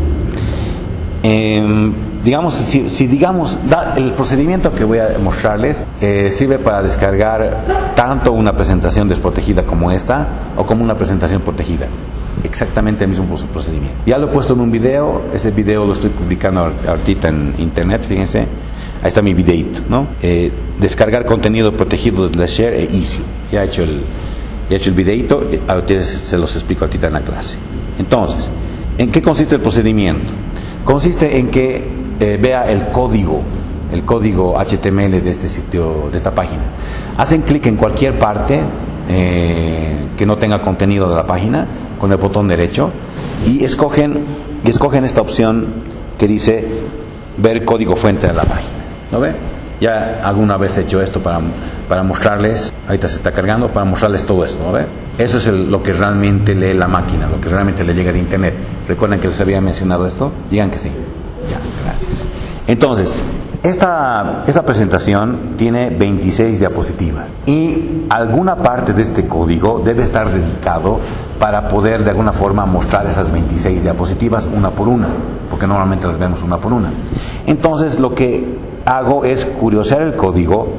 Eh, digamos, si, si digamos, da, el procedimiento que voy a mostrarles eh, sirve para descargar tanto una presentación desprotegida como esta, o como una presentación protegida. Exactamente el mismo procedimiento. Ya lo he puesto en un video, ese video lo estoy publicando ahorita en internet, fíjense, ahí está mi videito, ¿no? Eh, descargar contenido protegido de SlideShare e I S U. Ya he hecho el, ya he hecho el videito, a ustedes se los explico ahorita en la clase. Entonces, ¿en qué consiste el procedimiento? Consiste en que eh, vea el código, el código H T M L de este sitio, de esta página. Hacen clic en cualquier parte eh, que no tenga contenido de la página con el botón derecho y escogen y escogen esta opción que dice ver código fuente de la página. ¿Lo ve? Ya alguna vez he hecho esto para, para mostrarles, ahorita se está cargando, para mostrarles todo esto, ¿no ve? Eso es el, lo que realmente lee la máquina, lo que realmente le llega de internet. ¿Recuerdan que les había mencionado esto? Digan que sí. Ya, gracias. Entonces, esta, esta presentación tiene veintiséis diapositivas y alguna parte de este código debe estar dedicado para poder de alguna forma mostrar esas veintiséis diapositivas una por una, porque normalmente las vemos una por una. Entonces lo que hago es curiosear el código,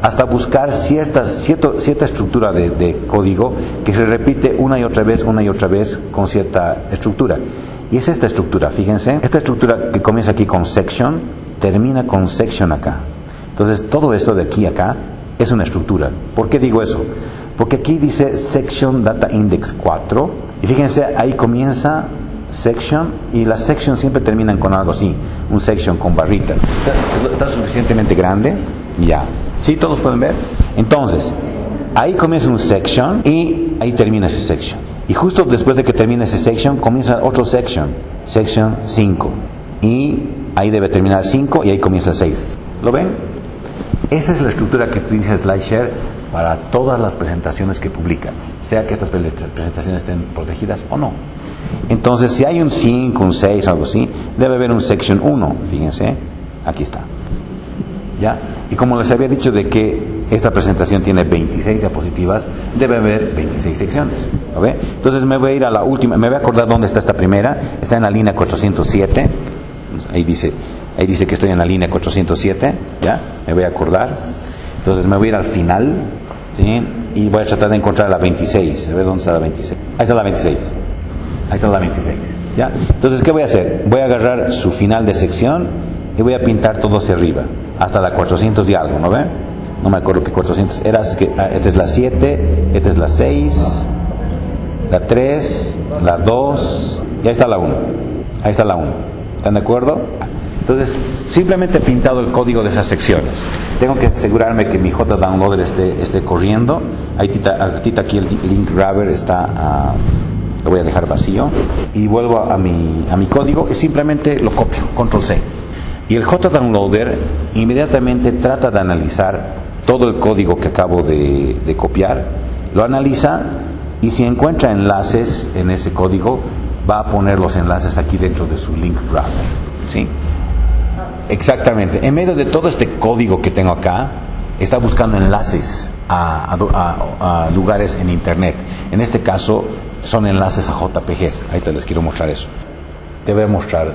hasta buscar ciertas, cierto, cierta estructura de, de código que se repite una y otra vez, una y otra vez con cierta estructura. Y es esta estructura, fíjense, esta estructura que comienza aquí con section, termina con section acá. Entonces todo esto de aquí a acá es una estructura. ¿Por qué digo eso? Porque aquí dice section data index cuatro, y fíjense, ahí comienza section, y las sections siempre terminan con algo así, un section con barrita. ¿Está, está suficientemente grande? Ya. ¿Sí? ¿Todos pueden ver? Entonces, ahí comienza un section y ahí termina ese section. Y justo después de que termine ese section, comienza otro section, section cinco. Y ahí debe terminar cinco y ahí comienza seis. ¿Lo ven? Esa es la estructura que utiliza SlideShare para todas las presentaciones que publica, sea que estas presentaciones estén protegidas o no. Entonces, si hay un cinco, un seis, algo así, debe haber un section uno, fíjense, aquí está. ¿Ya? Y como les había dicho de que esta presentación tiene veintiséis diapositivas, debe haber veintiséis secciones. ¿Lo ve? Entonces me voy a ir a la última, me voy a acordar dónde está esta primera, está en la línea cuatrocientos siete, ahí dice, ahí dice que estoy en la línea cuatrocientos siete, ¿ya? Me voy a acordar. Entonces me voy a ir al final, ¿sí? Y voy a tratar de encontrar la veintiséis, a ver dónde está la veintiséis. Ahí está la veintiséis. Ahí está la veintiséis, ¿ya? Entonces, ¿qué voy a hacer? Voy a agarrar su final de sección y voy a pintar todo hacia arriba, hasta la cuatrocientos y algo, ¿no ven? No me acuerdo qué cuatrocientos era, que, ah, esta es la siete, esta es la seis, la tres, la dos, y ahí está la uno. Ahí está la uno. ¿Están de acuerdo? Entonces, simplemente he pintado el código de esas secciones. Tengo que asegurarme que mi JDownloader esté, esté corriendo. Ahí tita, aquí el link grabber está... Uh, lo voy a dejar vacío y vuelvo a mi, a mi código y simplemente lo copio, control C. Y el JDownloader inmediatamente trata de analizar todo el código que acabo de, de copiar, lo analiza y si encuentra enlaces en ese código, va a poner los enlaces aquí dentro de su link grabber. ¿Sí? Exactamente. En medio de todo este código que tengo acá, está buscando enlaces a, a, a, a lugares en Internet. En este caso, son enlaces a J P Gs. Ahí te les quiero mostrar eso. Te voy a mostrar,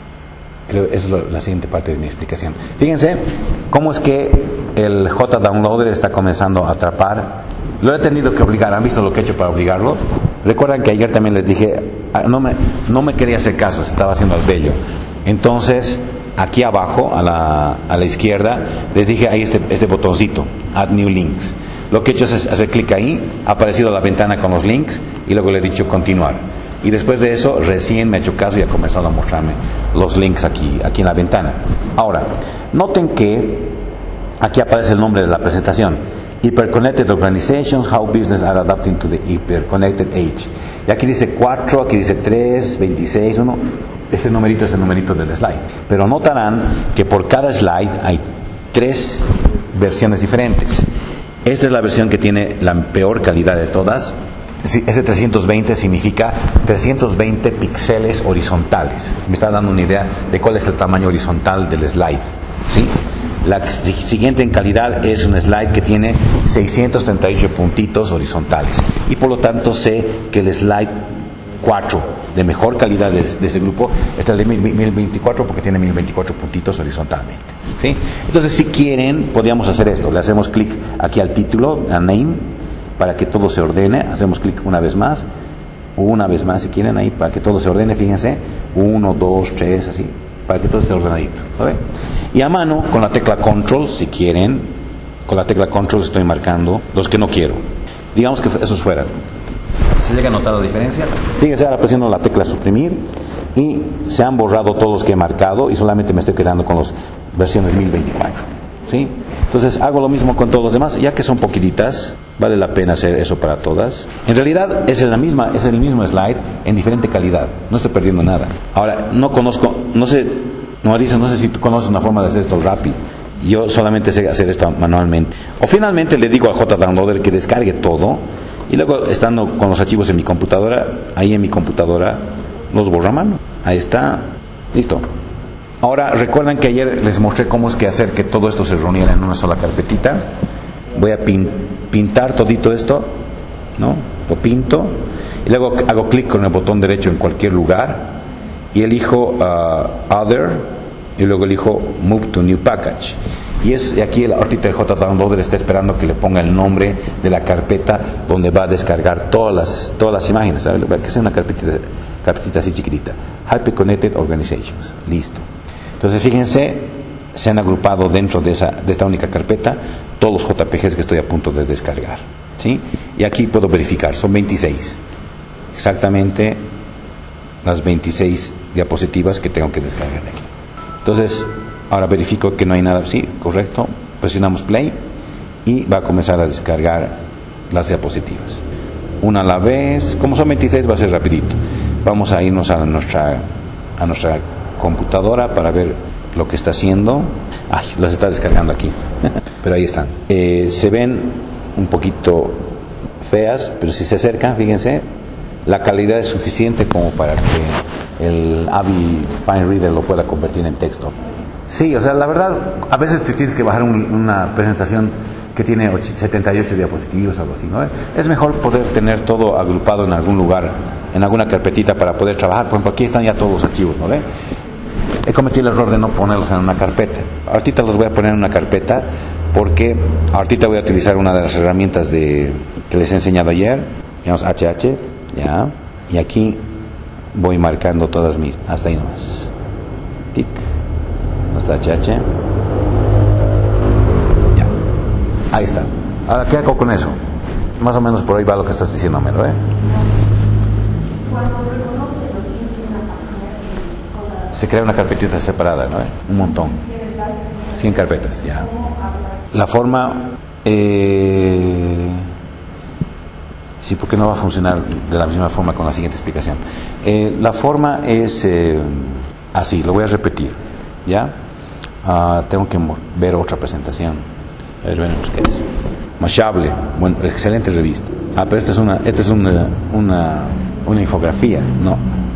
creo que es lo, la siguiente parte de mi explicación. Fíjense cómo es que el JDownloader está comenzando a atrapar. Lo he tenido que obligar. ¿Han visto lo que he hecho para obligarlo? Recuerdan que ayer también les dije, no me, no me quería hacer caso, se estaba haciendo el bello. Entonces, aquí abajo, a la, a la izquierda, les dije ahí este, este botoncito, Add New Links. Lo que he hecho es hacer clic ahí, ha aparecido la ventana con los links y luego le he dicho continuar. Y después de eso, recién me ha hecho caso y ha comenzado a mostrarme los links aquí, aquí en la ventana. Ahora, noten que aquí aparece el nombre de la presentación. Hyperconnected Organizations, How Business Are Adapting to the Hyperconnected Age. Y aquí dice cuatro, aquí dice tres, veintiséis, uno. Ese numerito es el numerito del slide. Pero notarán que por cada slide hay tres versiones diferentes. Esta es la versión que tiene la peor calidad de todas. Ese trescientos veinte significa trescientos veinte píxeles horizontales. Me está dando una idea de cuál es el tamaño horizontal del slide. ¿Sí? La siguiente en calidad es un slide que tiene seiscientos treinta y ocho puntitos horizontales. Y por lo tanto sé que el slide cuatro de mejor calidad de, de ese grupo está el de mil veinticuatro porque tiene mil veinticuatro puntitos horizontalmente. ¿Sí? Entonces, si quieren, podríamos hacer esto. Le hacemos clic aquí al título, a name, para que todo se ordene. Hacemos clic una vez más, una vez más si quieren ahí, para que todo se ordene. Fíjense, uno, dos, tres, así, para que todo esté ordenadito. ¿Sabe? Y a mano, con la tecla control, si quieren, con la tecla control estoy marcando los que no quiero. Digamos que esos fueran. ¿Se llega a notar la diferencia? Fíjense, ahora presiono la tecla suprimir y se han borrado todos los que he marcado y solamente me estoy quedando con las versiones mil veinticuatro. ¿Sí? Entonces hago lo mismo con todos los demás, ya que son poquititas, vale la pena hacer eso para todas. En realidad es la misma, es el mismo slide en diferente calidad, no estoy perdiendo nada. Ahora, no conozco, no sé, no, Marisa, no sé si tú conoces una forma de hacer esto rápido. Yo solamente sé hacer esto manualmente. O finalmente le digo al JDownloader que descargue todo y luego, estando con los archivos en mi computadora, ahí en mi computadora los borro a mano. Ahí está, listo. Ahora, recuerdan que ayer les mostré cómo es que hacer que todo esto se reuniera en una sola carpetita. Voy a pin, pintar todito esto, ¿no? Lo pinto y luego hago clic con el botón derecho en cualquier lugar y elijo uh, Other y luego elijo Move to New Package. Y es y aquí el ahorita el JDownloader está esperando que le ponga el nombre de la carpeta donde va a descargar todas las todas las imágenes, ¿sabes? Que sea una carpetita, carpetita así chiquitita. Hyper Connected Organizations. Listo. Entonces fíjense, se han agrupado dentro de esa de esta única carpeta todos los J P Gs que estoy a punto de descargar, ¿sí? Y aquí puedo verificar, son veintiséis. Exactamente las veintiséis diapositivas que tengo que descargar de aquí. Entonces, ahora verifico que no hay nada, sí, correcto, presionamos play y va a comenzar a descargar las diapositivas. Una a la vez, como son veintiséis va a ser rapidito. Vamos a irnos a nuestra, a nuestra computadora para ver lo que está haciendo. Ay, las está descargando aquí, pero ahí están. Eh, se ven un poquito feas, pero si se acercan, fíjense, la calidad es suficiente como para que el Avi Fine Reader lo pueda convertir en texto. Sí, o sea, la verdad, a veces te tienes que bajar un, una presentación que tiene setenta y ocho diapositivas o algo así, ¿no? Es mejor poder tener todo agrupado en algún lugar, en alguna carpetita para poder trabajar. Por ejemplo, aquí están ya todos los archivos, ¿no ve? He cometido el error de no ponerlos en una carpeta. Ahorita los voy a poner en una carpeta porque ahorita voy a utilizar una de las herramientas de, que les he enseñado ayer, digamos H H, ya, y aquí voy marcando todas mis, hasta ahí nomás, tic, hasta H H, ya, ahí está. Ahora, ¿qué hago con eso? Más o menos por ahí va lo que estás diciéndome, ¿no? ¿Eh? Cuando reconoce los links en la página, Se crea una carpetita separada, ¿no? ¿Eh? Un montón, cien carpetas, ya. La forma, eh... sí, porque no va a funcionar de la misma forma con la siguiente explicación. Eh, la forma es eh, así, lo voy a repetir, ¿ya? Uh, tengo que ver otra presentación. A ver, veremos qué es. Mashable, bueno, excelente revista. Ah, pero esta es una, esta es una, una, una infografía, no.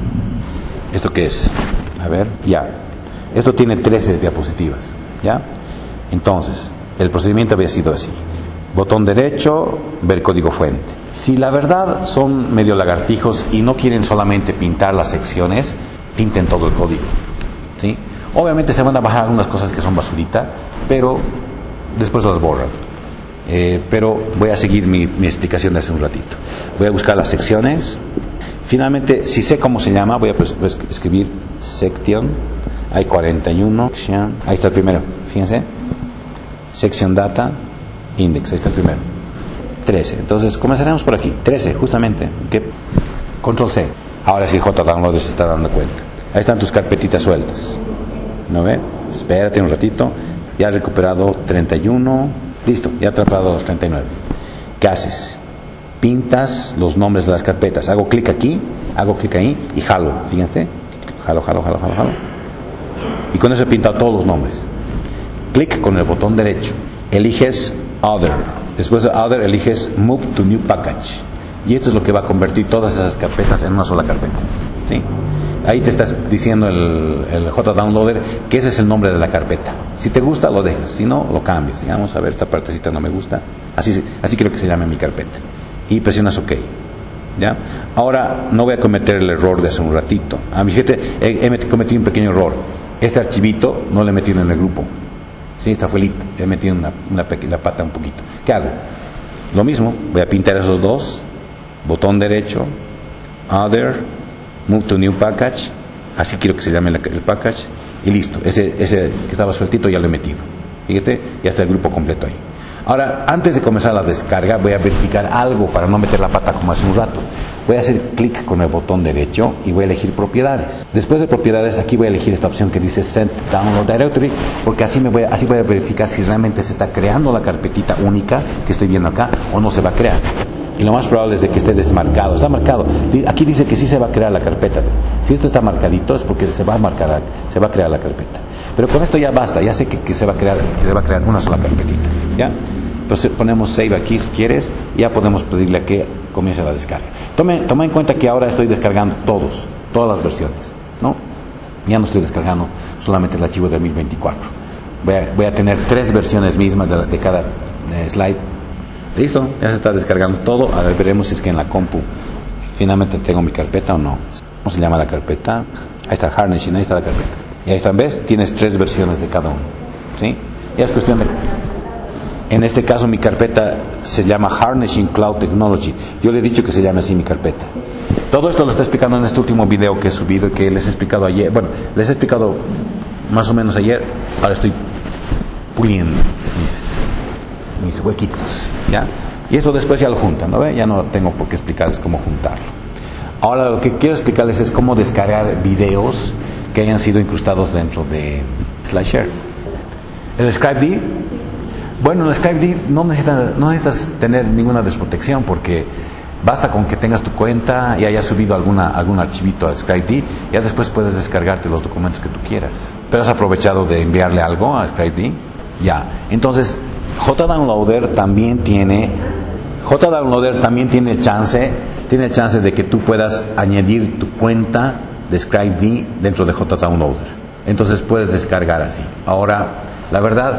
¿Esto qué es? A ver, ya. Esto tiene trece diapositivas, ¿ya? Entonces, el procedimiento había sido así. Botón derecho, ver código fuente. Si la verdad son medio lagartijos y no quieren solamente pintar las secciones, pinten todo el código, ¿sí? Obviamente se van a bajar algunas cosas que son basurita, pero después las borran. Eh, pero voy a seguir mi, mi explicación de hace un ratito. Voy a buscar las secciones. Finalmente, si sé cómo se llama, voy a pues, pues, escribir section. Hay cuarenta y uno. Ahí está el primero, fíjense. Section data. Index, ahí está el primero. trece. Entonces, comenzaremos por aquí. trece, justamente. ¿Okay? Control C. Ahora sí, JDownloader se está dando cuenta. Ahí están tus carpetitas sueltas. ¿No ve? Espérate un ratito. Ya has recuperado treinta y uno. Listo, ya he atrapado los treinta y nueve. ¿Qué haces? Pintas los nombres de las carpetas. Hago clic aquí, hago clic ahí y jalo. Fíjense. Jalo, jalo, jalo, jalo, jalo. Y con eso he pintado todos los nombres. Clic con el botón derecho. Eliges Other. Después de Other eliges Move to New Package. Y esto es lo que va a convertir todas esas carpetas en una sola carpeta. ¿Sí? Ahí te estás diciendo el, el JDownloader que ese es el nombre de la carpeta. Si te gusta, lo dejas. Si no, lo cambias. Vamos a ver, esta partecita no me gusta. Así, así quiero que se llame mi carpeta. Y presionas OK. ¿Ya? Ahora no voy a cometer el error de hace un ratito. A mi gente he, he cometido un pequeño error. Este archivito no lo he metido en el grupo. Sí, esta fue he metido una, una pequeña pata un poquito. ¿Qué hago? Lo mismo, voy a pintar esos dos, botón derecho, Other, Move to New Package, así quiero que se llame el, el package, y listo, ese, ese que estaba sueltito ya lo he metido. Fíjate, ya está el grupo completo ahí. Ahora, antes de comenzar la descarga, voy a verificar algo para no meter la pata como hace un rato. Voy a hacer clic con el botón derecho y voy a elegir propiedades. Después de propiedades, aquí voy a elegir esta opción que dice Set Download Directory, porque así me voy a, así voy a verificar si realmente se está creando la carpetita única que estoy viendo acá o no se va a crear. Y lo más probable es de que esté desmarcado. Está marcado. Aquí dice que sí se va a crear la carpeta. Si esto está marcadito es porque se va a marcar, se va a crear la carpeta. Pero con esto ya basta. Ya sé que, que se va a crear, que se va a crear una sola carpetita. ¿Ya? Entonces ponemos Save aquí si quieres. Y ya podemos pedirle a que comience la descarga. Tome, toma en cuenta que ahora estoy descargando todos, todas las versiones, ¿no? Ya no estoy descargando solamente el archivo de mil veinticuatro. Voy a, voy a tener tres versiones mismas de, de cada eh, slide. Listo, ya se está descargando todo. Ahora veremos si es que en la compu finalmente tengo mi carpeta o no. ¿Cómo se llama la carpeta? Ahí está Harnessing, ahí está la carpeta. Y ahí están, ¿ves? Tienes tres versiones de cada uno, ¿sí? Ya es cuestión de... En este caso mi carpeta se llama Harnessing Cloud Technology. Yo le he dicho que se llame así mi carpeta. Todo esto lo estoy explicando en este último video que he subido y que les he explicado ayer. Bueno, les he explicado más o menos ayer. Ahora estoy puliendo mis, mis huequitos, ¿ya? Y eso después ya lo juntan, ¿no ve? Ya no tengo por qué explicarles cómo juntarlo. Ahora lo que quiero explicarles es cómo descargar videos que hayan sido incrustados dentro de SlideShare. El ScribeD, bueno, el ScribeD no necesitas, no necesitas tener ninguna desprotección porque basta con que tengas tu cuenta y hayas subido alguna, algún archivito a ScribeD, ya después puedes descargarte los documentos que tú quieras. Pero has aprovechado de enviarle algo a ScribeD, ya. Entonces, JDownloader también tiene, JDownloader también tiene chance, tiene chance de que tú puedas añadir tu cuenta de ScribeD dentro de JDownloader. Entonces puedes descargar así. Ahora, la verdad,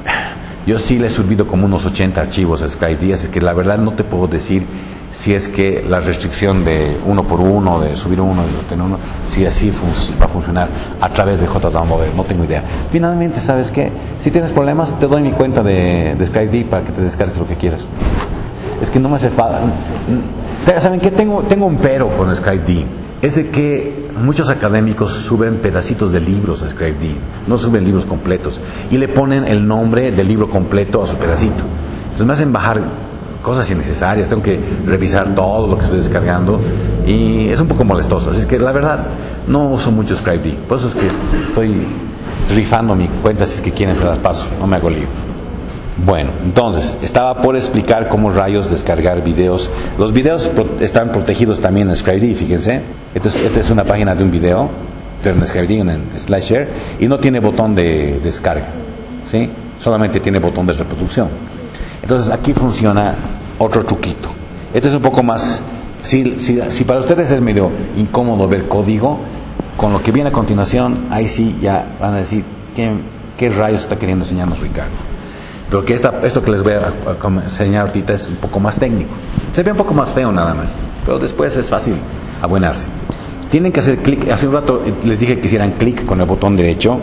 yo sí le he subido como unos ochenta archivos a ScribeD, así que la verdad no te puedo decir si es que la restricción de uno por uno, de subir uno y obtener uno, si así fun- va a funcionar a través de JDownloader, no tengo idea. Finalmente, ¿sabes qué? Si tienes problemas, te doy mi cuenta de, de ScribeD para que te descargues lo que quieras. Es que no me hace falta. ¿Saben qué? Tengo, tengo un pero con ScribeD. Es de que muchos académicos suben pedacitos de libros a ScribeD, no suben libros completos, y le ponen el nombre del libro completo a su pedacito. Entonces me hacen bajar cosas innecesarias, tengo que revisar todo lo que estoy descargando, y es un poco molestoso. Así es que la verdad, no uso mucho ScribeD, por eso es que estoy rifando mi cuenta, si es que quieren se las paso, no me hago lío. Bueno, entonces, estaba por explicar cómo rayos descargar videos. Los videos pro- están protegidos también en ScribeD, fíjense. Esta es, esta es una página de un video, pero en ScribeD, en SlideShare, y no tiene botón de descarga, ¿sí? Solamente tiene botón de reproducción. Entonces, aquí funciona otro truquito. Este es un poco más... Si, si, si para ustedes es medio incómodo ver código, con lo que viene a continuación, ahí sí ya van a decir, ¿qué, qué rayos está queriendo enseñarnos Ricardo? Pero que esta, esto que les voy a, a, a enseñar ahorita es un poco más técnico. Se ve un poco más feo nada más, pero después es fácil abuenarse. Tienen que hacer clic. Hace un rato les dije que hicieran clic con el botón derecho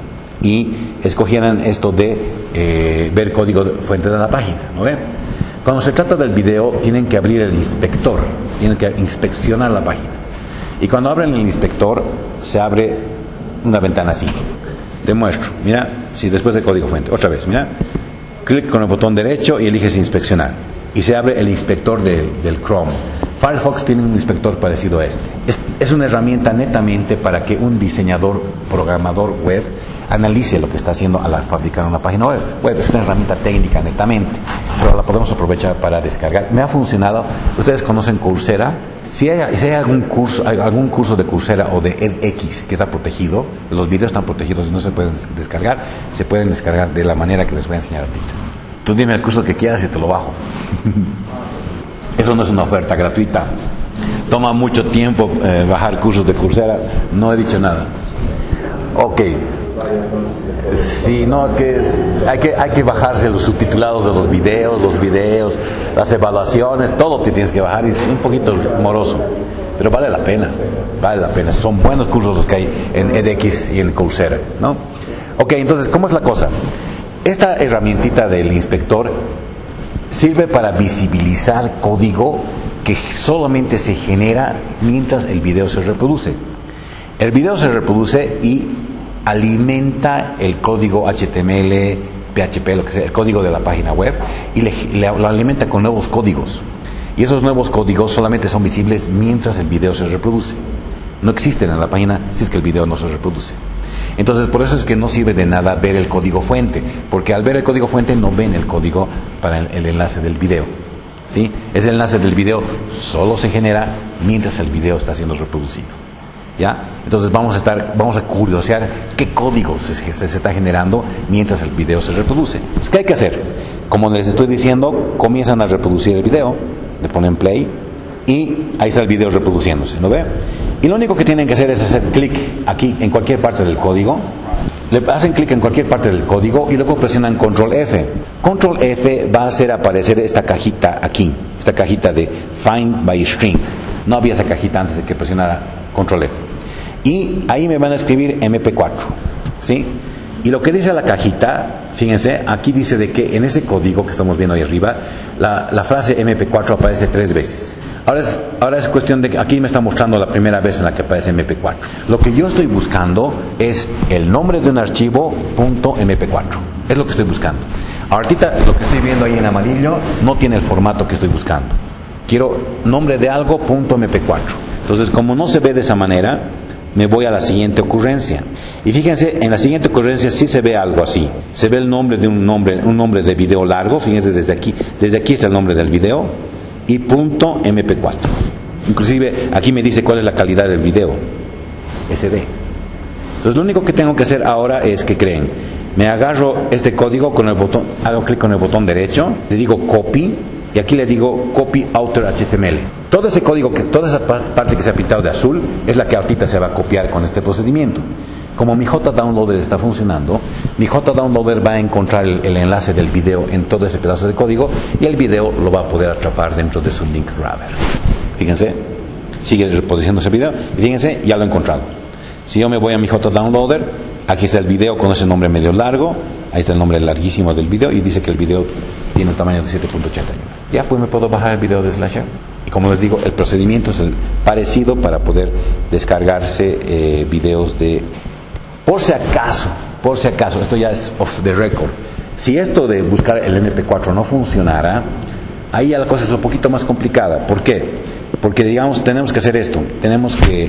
y escogieran esto de eh, ver código de fuente de la página, ¿no ven? Cuando se trata del video tienen que abrir el inspector, tienen que inspeccionar la página. Y cuando abren el inspector se abre una ventana así. Demuestro, mira, si después de código fuente, otra vez, mira, clic con el botón derecho y eliges inspeccionar. Y se abre el inspector de, del Chrome. Firefox tiene un inspector parecido a este. Es, es una herramienta netamente para que un diseñador, programador web, analice lo que está haciendo al fabricar una página web. Web es una herramienta técnica netamente, pero la podemos aprovechar para descargar. Me ha funcionado. Ustedes conocen Coursera. Si hay, si hay algún curso, hay algún curso de Coursera o de edX que está protegido, los videos están protegidos y no se pueden descargar, se pueden descargar de la manera que les voy a enseñar ahorita. Tú dime el curso que quieras y te lo bajo. Eso no es una oferta gratuita. Toma mucho tiempo eh, bajar cursos de Coursera. No he dicho nada. Ok. Sí, no, es que es, hay que hay que bajarse los subtitulados de los videos, los videos, las evaluaciones, todo te tienes que bajar y es un poquito moroso, pero vale la pena, vale la pena. Son buenos cursos los que hay en edX y en Coursera, ¿no? Ok, entonces, ¿cómo es la cosa? Esta herramientita del inspector sirve para visibilizar código que solamente se genera mientras el video se reproduce. El video se reproduce y alimenta el código H T M L, P H P, lo que sea, el código de la página web, y le, le, lo alimenta con nuevos códigos. Y esos nuevos códigos solamente son visibles mientras el video se reproduce. No existen en la página si es que el video no se reproduce. Entonces, por eso es que no sirve de nada ver el código fuente, porque al ver el código fuente no ven el código para el, el enlace del video, ¿sí? Ese enlace del video solo se genera mientras el video está siendo reproducido, ¿ya? Entonces vamos a estar, vamos a curiosear qué código se, se, se está generando mientras el video se reproduce. Entonces, ¿qué hay que hacer? Como les estoy diciendo, comienzan a reproducir el video, le ponen play y ahí está el video reproduciéndose, ¿no ve? Y lo único que tienen que hacer es hacer clic aquí en cualquier parte del código. Le hacen clic en cualquier parte del código y luego presionan control F. control F va a hacer aparecer esta cajita aquí, esta cajita de Find by String. No había esa cajita antes de que presionara control F. Y ahí me van a escribir eme pe cuatro, ¿sí? Y lo que dice la cajita, fíjense, aquí dice de que en ese código que estamos viendo ahí arriba, la, la frase eme pe cuatro aparece tres veces. Ahora es, ahora es cuestión de que aquí me está mostrando la primera vez en la que aparece eme pe cuatro. Lo que yo estoy buscando es el nombre de un archivo punto eme pe cuatro. Es lo que estoy buscando. Ahorita lo que estoy viendo ahí en amarillo no tiene el formato que estoy buscando. Quiero nombre de algo punto eme pe cuatro. Entonces, como no se ve de esa manera, me voy a la siguiente ocurrencia. Y fíjense, en la siguiente ocurrencia sí se ve algo así. Se ve el nombre de un nombre, un nombre de video largo. Fíjense desde aquí, desde aquí está el nombre del video y punto eme pe cuatro. Inclusive aquí me dice cuál es la calidad del video, ese de. Entonces lo único que tengo que hacer ahora es que creen, me agarro este código con el botón, hago clic con el botón derecho, le digo copy y aquí le digo copy outer hache te eme ele. Todo ese código, que, toda esa parte que se ha pintado de azul es la que ahorita se va a copiar con este procedimiento. Como mi JDownloader está funcionando, mi JDownloader va a encontrar el, el enlace del video en todo ese pedazo de código y el video lo va a poder atrapar dentro de su link grabber. Fíjense, sigue reproduciendo ese video y fíjense, ya lo he encontrado. Si yo me voy a mi JDownloader, aquí está el video con ese nombre medio largo, ahí está el nombre larguísimo del video y dice que el video tiene un tamaño de siete punto ochenta y uno. Ya pues me puedo bajar el video de Slasher. Y como les digo, el procedimiento es el parecido para poder descargarse eh, videos de... Por si acaso, por si acaso, esto ya es off the record. Si esto de buscar el eme pe cuatro no funcionara, ahí ya la cosa es un poquito más complicada. ¿Por qué? Porque digamos, tenemos que hacer esto. Tenemos que...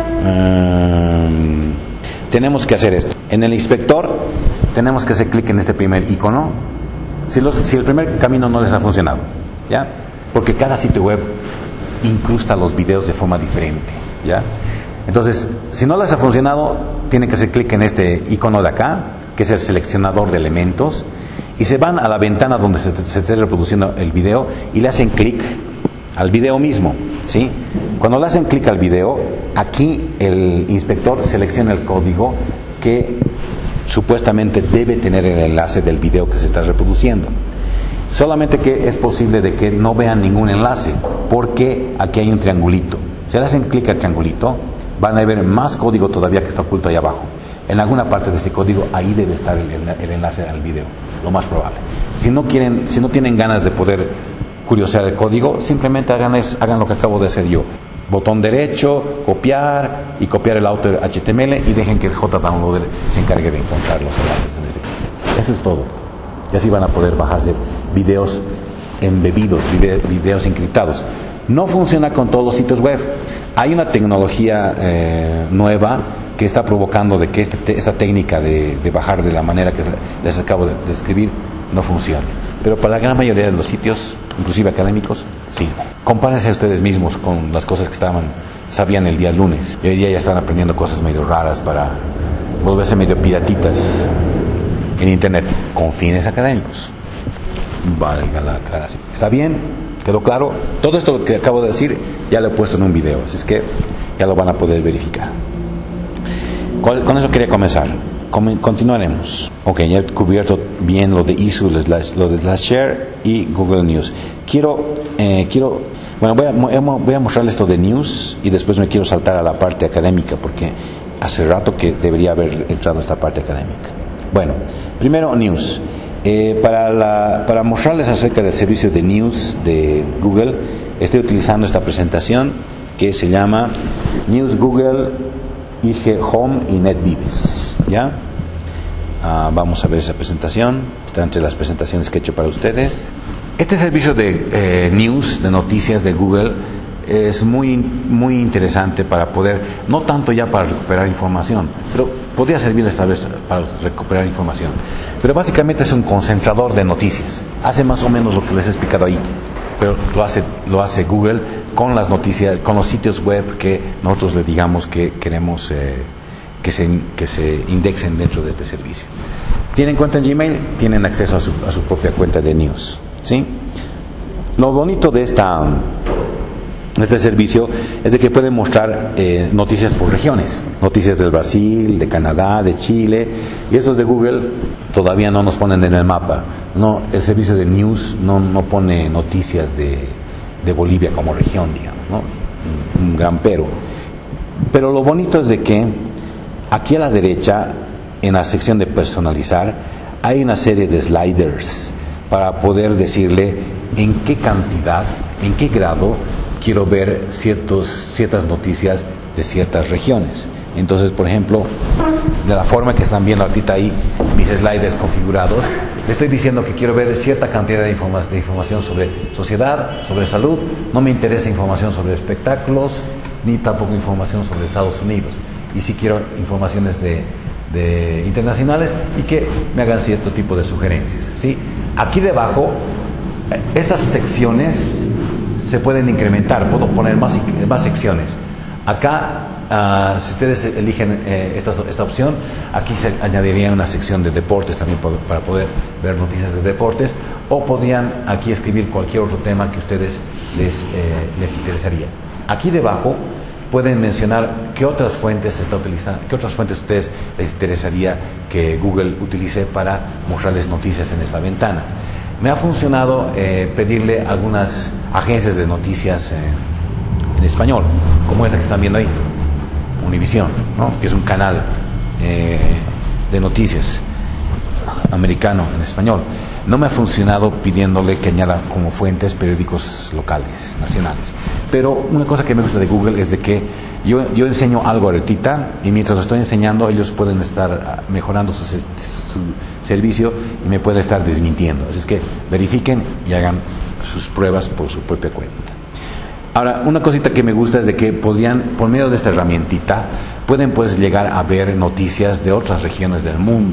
Um, tenemos que hacer esto. En el inspector, tenemos que hacer clic en este primer icono. Si, los, si el primer camino no les ha funcionado, ¿ya? Porque cada sitio web incrusta los videos de forma diferente, ¿ya? Entonces, si no les ha funcionado, tienen que hacer clic en este icono de acá, que es el seleccionador de elementos, y se van a la ventana donde se, se esté reproduciendo el video y le hacen clic al video mismo, ¿sí? Cuando le hacen clic al video, aquí el inspector selecciona el código que supuestamente debe tener el enlace del video que se está reproduciendo. Solamente que es posible de que no vean ningún enlace, porque aquí hay un triangulito. Si le hacen clic al triangulito, van a ver más código todavía que está oculto ahí abajo. En alguna parte de ese código, ahí debe estar el, el enlace al video, lo más probable. Si no quieren, si no tienen ganas de poder curiosear el código, simplemente hagan, es, hagan lo que acabo de hacer yo. Botón derecho, copiar y copiar el outer hache te eme ele y dejen que el JDownloader se encargue de encontrar los enlaces en ese. Eso es todo. Y así van a poder bajarse videos embebidos, videos encriptados. No funciona con todos los sitios web. Hay una tecnología eh, nueva que está provocando de que este, esta técnica de, de bajar de la manera que les acabo de describir no funcione. Pero para la gran mayoría de los sitios, inclusive académicos, sí. Compárense ustedes mismos con las cosas que estaban, sabían el día lunes. Y hoy día ya están aprendiendo cosas medio raras para volverse medio piratitas en internet con fines académicos. Valga la aclaración. ¿Está bien? ¿Quedó claro? Todo esto que acabo de decir ya lo he puesto en un video, así es que ya lo van a poder verificar. Con eso quería comenzar. Continuaremos. Ok, ya he cubierto bien lo de Isu, lo de Slashshare y Google News. Quiero, eh, quiero, bueno, voy a, voy a mostrarles esto de News y después me quiero saltar a la parte académica porque hace rato que debería haber entrado a esta parte académica. Bueno, primero News. Eh, para, la, para mostrarles acerca del servicio de News de Google, estoy utilizando esta presentación que se llama News Google, I G Home y NetVives, ¿ya? Ah, vamos a ver esa presentación. Está entre las presentaciones que he hecho para ustedes. Este servicio de eh, News, de noticias de Google, es muy, muy interesante para poder, no tanto ya para recuperar información, pero podría servir esta vez para recuperar información. Pero básicamente es un concentrador de noticias. Hace más o menos lo que les he explicado ahí, pero lo hace, lo hace Google con las noticias, con los sitios web que nosotros le digamos que queremos eh, que, se, que se indexen dentro de este servicio. ¿Tienen cuenta en Gmail? Tienen acceso a su, a su propia cuenta de News, ¿sí? Lo bonito de esta... este servicio es de que pueden mostrar eh, noticias por regiones, noticias del Brasil, de Canadá, de Chile, y esos de Google todavía no nos ponen en el mapa. No, el servicio de News no, no pone noticias de, de Bolivia como región, digamos, ¿no? Un, un gran pero. Pero lo bonito es de que aquí a la derecha en la sección de personalizar, hay una serie de sliders para poder decirle en qué cantidad, en qué grado quiero ver ciertos, ciertas noticias de ciertas regiones. Entonces, por ejemplo, de la forma que están viendo ahorita ahí mis sliders configurados, le estoy diciendo que quiero ver cierta cantidad de, informa- de información sobre sociedad, sobre salud. No me interesa información sobre espectáculos, ni tampoco información sobre Estados Unidos. Y sí quiero informaciones de, de internacionales y que me hagan cierto tipo de sugerencias, ¿sí? Aquí debajo, estas secciones se pueden incrementar, puedo poner más, más secciones. Acá, uh, si ustedes eligen eh, esta, esta opción, aquí se añadiría una sección de deportes también para poder ver noticias de deportes, o podrían aquí escribir cualquier otro tema que a ustedes les, eh, les interesaría. Aquí debajo pueden mencionar qué otras fuentes está utilizando, qué otras fuentes a ustedes les interesaría que Google utilice para mostrarles noticias en esta ventana. Me ha funcionado eh, pedirle algunas agencias de noticias eh, en español, como esa que están viendo ahí, Univisión, ¿no? Que es un canal eh, de noticias americano en español. No me ha funcionado pidiéndole que añada como fuentes periódicos locales, nacionales. Pero una cosa que me gusta de Google es de que yo, yo enseño algo ahorita y mientras lo estoy enseñando ellos pueden estar mejorando su, su servicio y me puede estar desmintiendo. Así es que verifiquen y hagan sus pruebas por su propia cuenta. Ahora, una cosita que me gusta es de que podrían, por medio de esta herramientita, pueden pues llegar a ver noticias de otras regiones del mundo,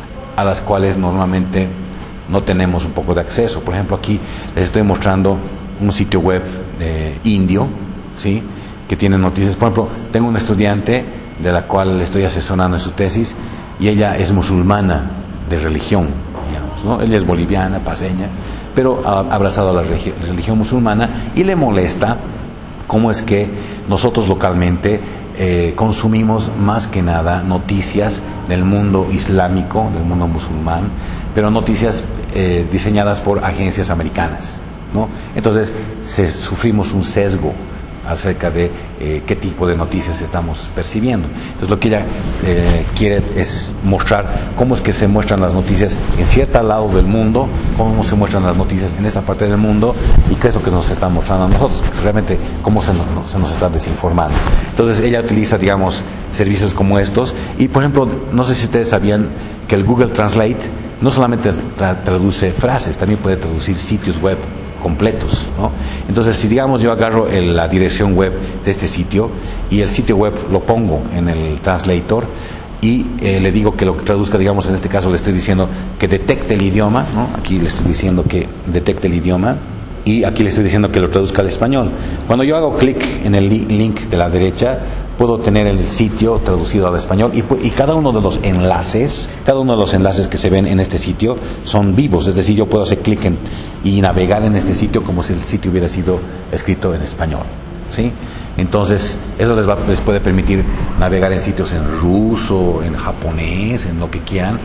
a las cuales normalmente no tenemos un poco de acceso. Por ejemplo, aquí les estoy mostrando un sitio web eh, indio, ¿sí?, que tiene noticias. Por ejemplo, tengo una estudiante de la cual le estoy asesorando en su tesis y ella es musulmana de religión, digamos, ¿no? Ella es boliviana, paseña, pero ha abrazado a la regi- religión musulmana y le molesta cómo es que nosotros localmente eh, consumimos más que nada noticias del mundo islámico, del mundo musulmán, pero noticias eh, diseñadas por agencias americanas, ¿no? Entonces se, sufrimos un sesgo acerca de eh, qué tipo de noticias estamos percibiendo. Entonces lo que ella eh, quiere es mostrar cómo es que se muestran las noticias en cierto lado del mundo, cómo se muestran las noticias en esta parte del mundo y qué es lo que nos está mostrando a nosotros, realmente cómo se nos, se nos está desinformando. Entonces ella utiliza, digamos, servicios como estos y, por ejemplo, no sé si ustedes sabían que el Google Translate no solamente tra- traduce frases, también puede traducir sitios web completos, ¿no? Entonces, si digamos yo agarro el, la dirección web de este sitio y el sitio web lo pongo en el translator y eh, le digo que lo que traduzca, digamos en este caso le estoy diciendo que detecte el idioma, ¿no? Aquí le estoy diciendo que detecte el idioma y aquí le estoy diciendo que lo traduzca al español. Cuando yo hago clic en el li- link de la derecha, puedo tener el sitio traducido al español y, y cada uno de los enlaces, cada uno de los enlaces que se ven en este sitio son vivos, es decir, yo puedo hacer clic en, y navegar en este sitio como si el sitio hubiera sido escrito en español, ¿sí? Entonces, eso les, va, les puede permitir navegar en sitios en ruso, en japonés, en lo que quieran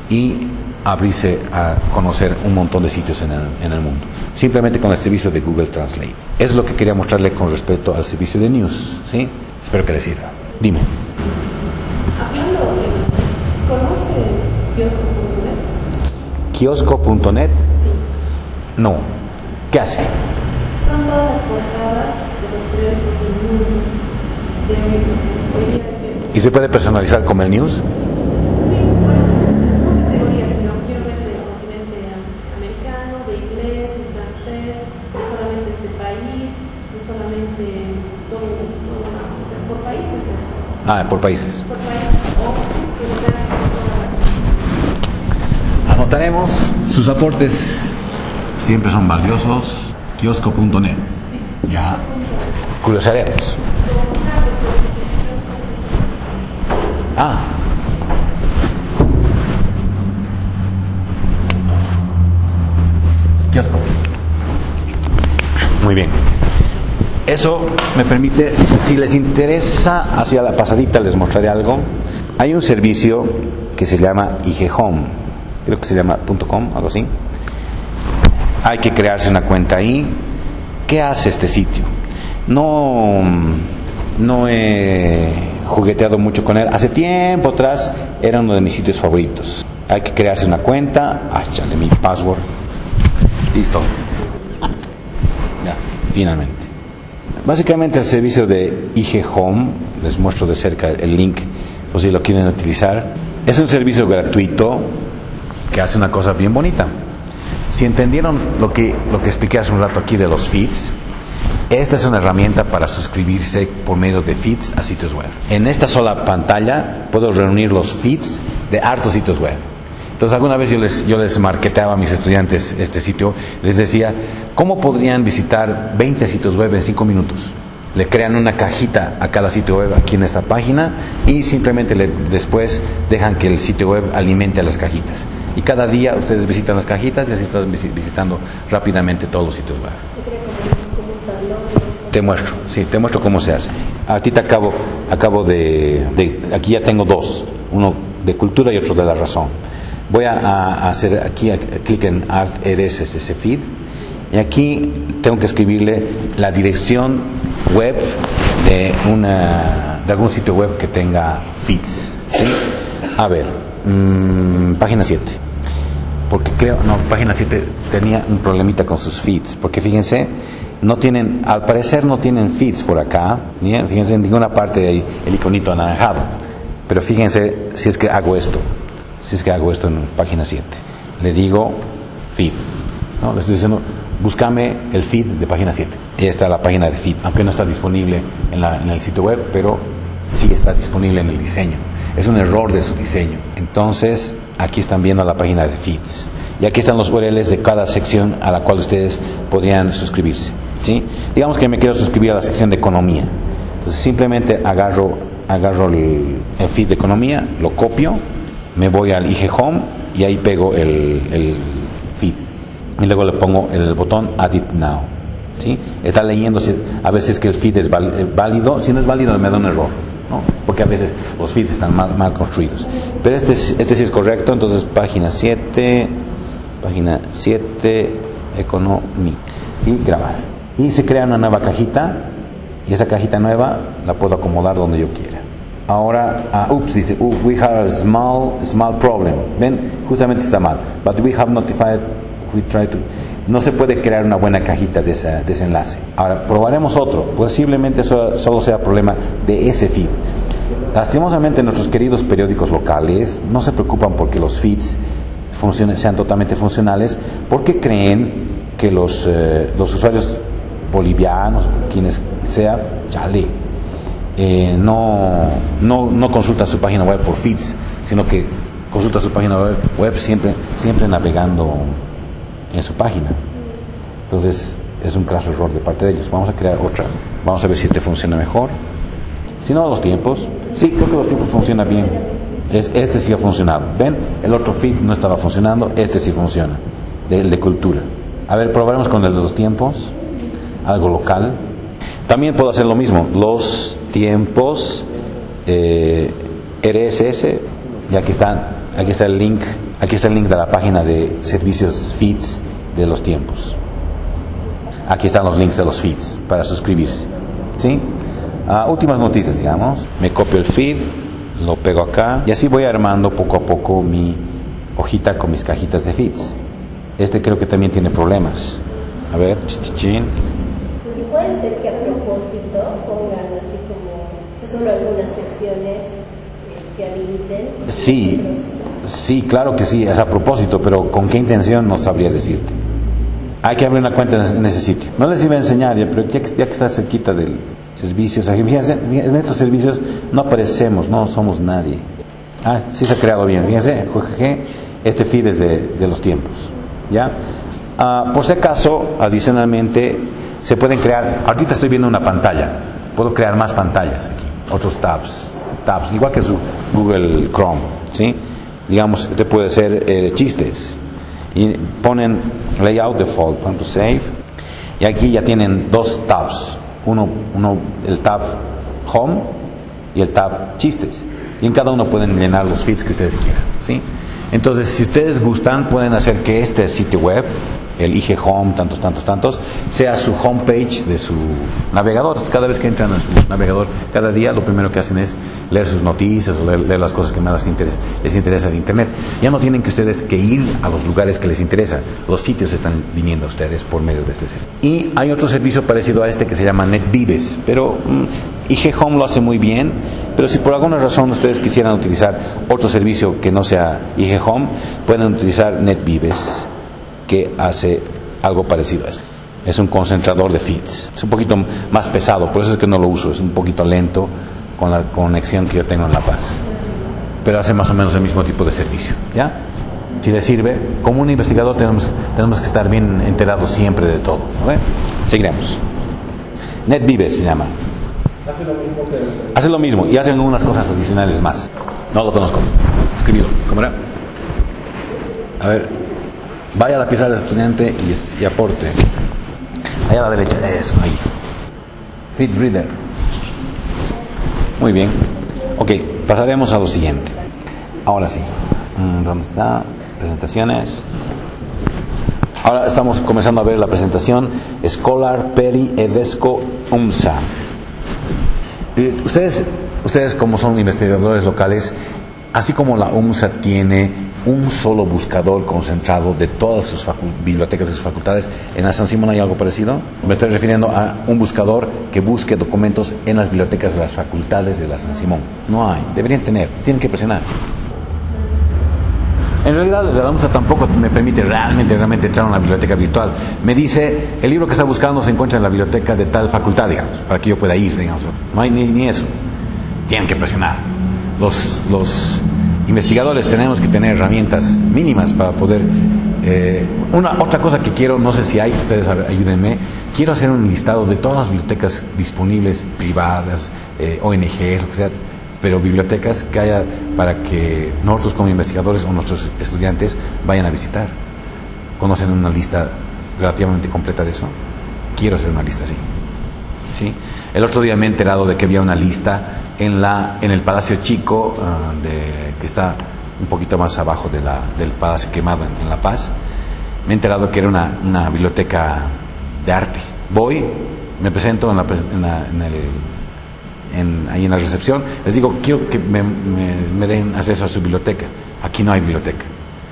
y abrirse a conocer un montón de sitios en el, en el mundo, simplemente con el servicio de Google Translate. Eso es lo que quería mostrarle con respecto al servicio de news, ¿sí? Espero que les sirva. Dime. Hablando de, ¿conoces kiosco punto net? ¿Kiosco punto net? Sí. No. ¿Qué hace? Son todas las portadas de los periódicos del mundo, de hoy día. ¿Y se puede personalizar como el news? Sí, bueno, no categorías, sino obviamente del continente americano, de inglés, de francés, de solamente este país, de solamente todo, todo, o sea, por países es. Ah, por países. Por países, o general, Anotaremos sus aportes, siempre son valiosos. Kiosco punto net. Ya. Curiosearemos. Ah. Kiosco. Muy bien. Eso me permite, si les interesa, hacia la pasadita les mostraré algo. Hay un servicio que se llama I G Home, creo que se llama .com, algo así. Hay que crearse una cuenta ahí. ¿Qué hace este sitio? No, no he jugueteado mucho con él. Hace tiempo atrás era uno de mis sitios favoritos. Hay que crearse una cuenta. Ah, chale, mi password. Listo. Ya, finalmente. Básicamente el servicio de I G Home, les muestro de cerca el link, o si lo quieren utilizar, es un servicio gratuito que hace una cosa bien bonita. Si entendieron lo que, lo que expliqué hace un rato aquí de los feeds, esta es una herramienta para suscribirse por medio de feeds a sitios web. En esta sola pantalla puedo reunir los feeds de hartos sitios web. Entonces alguna vez yo les, yo les marketeaba a mis estudiantes este sitio, les decía, ¿cómo podrían visitar veinte sitios web en cinco minutos? Le crean una cajita a cada sitio web aquí en esta página y simplemente le, después dejan que el sitio web alimente a las cajitas. Y cada día ustedes visitan las cajitas y así están visitando rápidamente todos los sitios web. Te muestro, sí, te muestro cómo se hace. Ahorita acabo, acabo de, de, aquí ya tengo dos, uno de cultura y otro de la razón. Voy a, a hacer aquí, a, a clic en Add R S S Feed, y aquí tengo que escribirle la dirección web de una, de algún sitio web que tenga feeds, ¿sí? A ver, mmm, página siete. Porque creo, no, página siete tenía un problemita con sus feeds, porque fíjense, no tienen, al parecer no tienen feeds por acá, ¿bien? Fíjense, en ninguna parte hay el iconito anaranjado, pero fíjense si es que hago esto, si es que hago esto en página siete, le digo feed, ¿no? Le estoy diciendo, búscame el feed de página siete, y está la página de feed, aunque no está disponible en, la, en el sitio web, pero sí está disponible en el diseño, es un error de su diseño. Entonces aquí están viendo la página de feeds y aquí están los U R Ls de cada sección a la cual ustedes podrían suscribirse, ¿sí? Digamos que me quiero suscribir a la sección de economía, entonces simplemente agarro agarro el, el feed de economía, lo copio, me voy al I G Home y ahí pego el, el feed y luego le pongo el botón Add It Now, ¿sí? Está leyendo si, a veces que el feed es válido, si no es válido me da un error, ¿no? Porque a veces los feeds están mal, mal construidos, pero este, este sí es correcto. Entonces página siete, página siete, economía, y grabar, y se crea una nueva cajita, y esa cajita nueva la puedo acomodar donde yo quiera. Ahora, uh, ups, dice, uh, we have a small, small problem. Ven, justamente está mal, but we have notified, we try to, no se puede crear una buena cajita de, esa, de ese enlace. Ahora, probaremos otro, posiblemente solo, solo sea problema de ese feed. Lastimosamente nuestros queridos periódicos locales no se preocupan porque los feeds funcionen, sean totalmente funcionales, porque creen que los, eh, los usuarios bolivianos, quienes sea, chale, eh, no, no, no consultan su página web por feeds, sino que consultan su página web, web siempre, siempre navegando en su página. Entonces es un craso error de parte de ellos. Vamos a crear otra, vamos a ver si este funciona mejor. Si no, los tiempos, sí, creo que los tiempos funcionan bien. Es, este sí ha funcionado, ven, el otro feed no estaba funcionando, este sí funciona, el de cultura. A ver, probaremos con el de los tiempos, algo local. También puedo hacer lo mismo, los tiempos, eh, R S S, y aquí está, aquí está el link, aquí está el link de la página de servicios feeds de los tiempos. Aquí están los links de los feeds para suscribirse, ¿sí? Uh, últimas noticias, digamos, me copio el feed, lo pego acá y así voy armando poco a poco mi hojita con mis cajitas de feeds. Este creo que también tiene problemas. A ver, chichichín. Puede ser que a propósito pongan así como solo algunas secciones que habiliten. Sí, sí, claro que sí, es a propósito, pero ¿con qué intención? No sabría decirte. Hay que abrir una cuenta en ese sitio. No les iba a enseñar, ya, pero ya que, ya que está cerquita del servicios, fíjense, en estos servicios no aparecemos, no somos nadie. Ah, sí se ha creado bien, fíjense, este feed es de, de los tiempos, ¿ya? Ah, por si acaso, adicionalmente, se pueden crear, ahorita estoy viendo una pantalla, puedo crear más pantallas aquí, otros tabs, tabs, igual que su Google Chrome, ¿sí? Digamos, este puede ser eh, chistes, y ponen layout default, point to save, y aquí ya tienen dos tabs, uno, uno el tab home y el tab chistes, y en cada uno pueden llenar los feeds que ustedes quieran, ¿sí? Entonces, si ustedes gustan, pueden hacer que este sitio web el I G Home, tantos, tantos, tantos, sea su homepage de su navegador. Cada vez que entran a su navegador, cada día lo primero que hacen es leer sus noticias o leer, leer las cosas que más les interesa, les interesa de Internet. Ya no tienen que ustedes que ir a los lugares que les interesa, los sitios están viniendo a ustedes por medio de este servicio. Y hay otro servicio parecido a este que se llama NetVives, pero mmm, I G Home lo hace muy bien, pero si por alguna razón ustedes quisieran utilizar otro servicio que no sea I G Home, pueden utilizar NetVives, que hace algo parecido a esto. Es un concentrador de feeds. Es un poquito más pesado, por eso es que no lo uso. Es un poquito lento con la conexión que yo tengo en La Paz. Pero hace más o menos el mismo tipo de servicio, ¿ya? Si les sirve, como un investigador tenemos, tenemos que estar bien enterados siempre de todo, ¿no? Seguiremos. NetVives se llama. Hace lo mismo que... Hace lo mismo y hacen unas cosas adicionales más. No lo conozco. Escribido. ¿Cómo era? A ver. Vaya a la pieza del estudiante y, y aporte. Allá a la derecha. Eso, ahí. Feed Reader. Muy bien. Ok, pasaremos a lo siguiente. Ahora sí. ¿Dónde está? Presentaciones. Ahora estamos comenzando a ver la presentación Scholar, Peri, Edesco, UMSA. Eh, ustedes, ustedes como son investigadores locales, así como la UMSA tiene un solo buscador concentrado de todas sus facu- bibliotecas de sus facultades, ¿en la San Simón hay algo parecido? Me estoy refiriendo a un buscador que busque documentos en las bibliotecas de las facultades de la San Simón. No hay, deberían tener, tienen que presionar. En realidad la UMSA tampoco me permite realmente, realmente entrar a una biblioteca virtual. Me dice, el libro que está buscando se encuentra en la biblioteca de tal facultad, digamos, para que yo pueda ir, digamos. No hay ni, ni eso. Tienen que presionar. Los, los investigadores tenemos que tener herramientas mínimas para poder... Eh, una otra cosa que quiero, no sé si hay, ustedes ayúdenme, quiero hacer un listado de todas las bibliotecas disponibles, privadas, eh, O N Ges, lo que sea, pero bibliotecas que haya para que nosotros como investigadores o nuestros estudiantes vayan a visitar. ¿Conocen una lista relativamente completa de eso? Quiero hacer una lista así. ¿Sí? El otro día me he enterado de que había una lista en la en el Palacio Chico, uh, de, que está un poquito más abajo de la, del Palacio Quemado en, en La Paz. Me he enterado que era una, una biblioteca de arte. Voy, me presento en la, en la, en el, en, ahí en la recepción, les digo, quiero que me, me, me den acceso a su biblioteca. Aquí no hay biblioteca.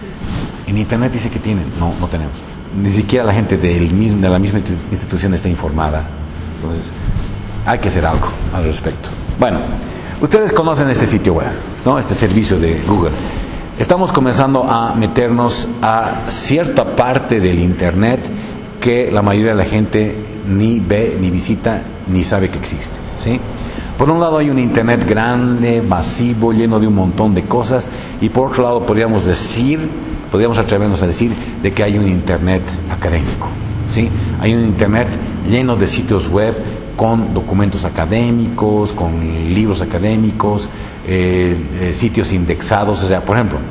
En Internet dice que tienen, no, no tenemos. Ni siquiera la gente del mismo, de la misma institución está informada. Entonces, hay que hacer algo al respecto. Bueno, ustedes conocen este sitio web, ¿no? Este servicio de Google. Estamos comenzando a meternos a cierta parte del Internet que la mayoría de la gente ni ve, ni visita, ni sabe que existe, ¿sí? Por un lado hay un Internet grande, masivo, lleno de un montón de cosas, y por otro lado podríamos decir, podríamos atrevernos a decir de que hay un Internet académico, ¿sí? Hay un Internet lleno de sitios web con documentos académicos, con libros académicos, eh, eh, sitios indexados. O sea, por ejemplo,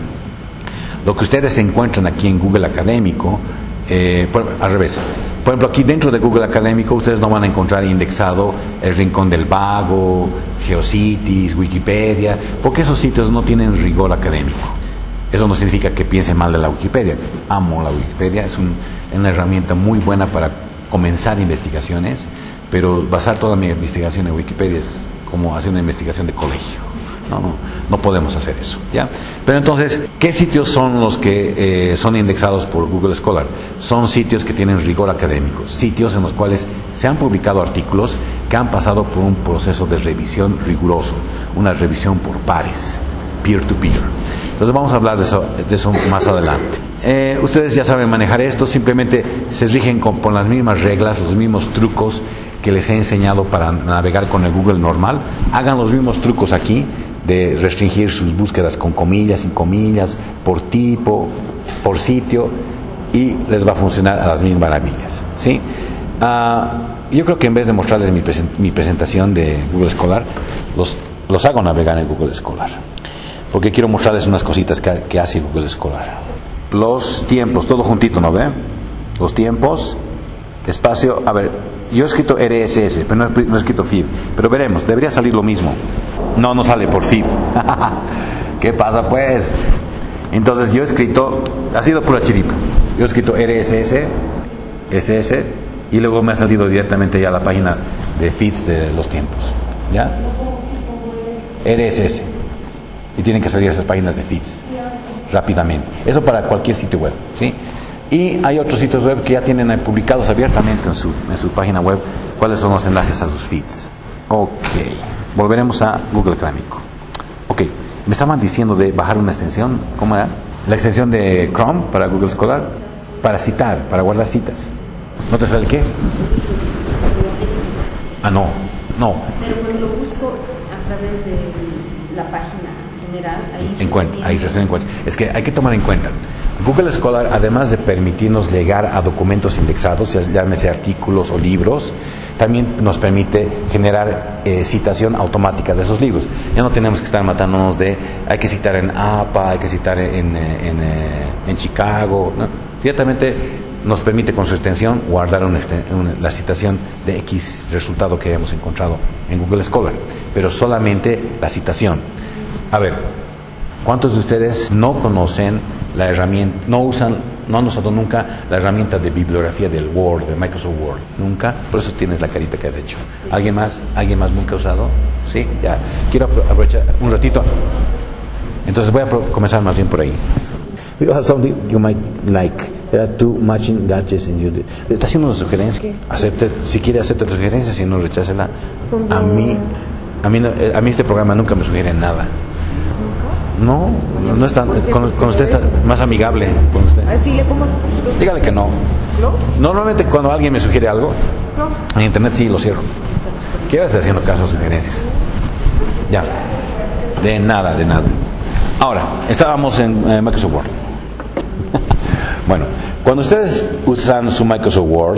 lo que ustedes encuentran aquí en Google Académico, eh, por, al revés, por ejemplo, aquí dentro de Google Académico ustedes no van a encontrar indexado El Rincón del Vago, GeoCities, Wikipedia, porque esos sitios no tienen rigor académico. Eso no significa que piensen mal de la Wikipedia. Amo la Wikipedia, es un, una herramienta muy buena para comenzar investigaciones, pero basar toda mi investigación en Wikipedia es como hacer una investigación de colegio. No, no, no podemos hacer eso, ¿ya? Pero entonces, ¿qué sitios son los que eh, son indexados por Google Scholar? Son sitios que tienen rigor académico, sitios en los cuales se han publicado artículos que han pasado por un proceso de revisión riguroso, una revisión por pares, peer-to-peer. Entonces vamos a hablar de eso, de eso más adelante. Eh, ustedes ya saben manejar esto, simplemente se rigen con, con las mismas reglas, los mismos trucos que les he enseñado para navegar con el Google normal. Hagan los mismos trucos aquí, de restringir sus búsquedas con comillas, sin comillas, por tipo, por sitio, y les va a funcionar a las mil maravillas, ¿sí? Uh, yo creo que en vez de mostrarles mi, present- mi presentación de Google Scholar, los, los hago navegar en Google Scholar, porque quiero mostrarles unas cositas que, que hace Google Scholar. Los tiempos, todo juntito, ¿no ve? Los tiempos, espacio, a ver, yo he escrito R S S, pero no he, no he escrito feed, pero veremos, debería salir lo mismo. No, no sale por feed. ¿Qué pasa pues? Entonces yo he escrito, ha sido pura chiripa. Yo he escrito R S S, S S, y luego me ha salido directamente ya a la página de feeds de los tiempos. ¿Ya? R S S. Y tienen que salir esas páginas de feeds rápidamente. Eso para cualquier sitio web, ¿sí? Y hay otros sitios web que ya tienen publicados abiertamente en su, en su página web cuáles son los enlaces a sus feeds. Ok, volveremos a Google Académico. Ok, me estaban diciendo de bajar una extensión. ¿Cómo era? La extensión de Chrome para Google Scholar, para citar, para guardar citas. ¿No te sale qué? Ah, no, no. Pero cuando lo busco a través de la página general, ahí encuentra, ahí se encuentra. Es que hay que tomar en cuenta. Google Scholar, además de permitirnos llegar a documentos indexados, ya llámese artículos o libros, también nos permite generar eh, citación automática de esos libros. Ya no tenemos que estar matándonos de hay que citar en A P A, hay que citar en, en, en, en Chicago, ¿no? Directamente nos permite con su extensión guardar una, una, la citación de X resultado que hayamos encontrado en Google Scholar, pero solamente la citación. A ver, ¿cuántos de ustedes no conocen la herramienta, no usan, no han usado nunca la herramienta de bibliografía del Word, de Microsoft Word? Nunca. Por eso tienes la carita que has hecho. ¿Alguien más? ¿Alguien más nunca ha usado? Sí, ya. Quiero aprovechar un ratito. Entonces voy a comenzar más bien por ahí. You have something you might like. There are two matching gadgets and you. ¿Está haciendo una sugerencia? Acepte, si quiere acepte la sugerencia, si no rechácela. A mí, a mí, a mí este programa nunca me sugiere nada. No, no es tan, con, con usted está más amigable con usted. Así le pongo. Dígale que no. ¿No? Normalmente cuando alguien me sugiere algo, no. En internet sí lo cierro. ¿Qué vas a estar haciendo caso a sugerencias? Ya. De nada, de nada. Ahora, estábamos en eh, Microsoft Word. Bueno, cuando ustedes usan su Microsoft Word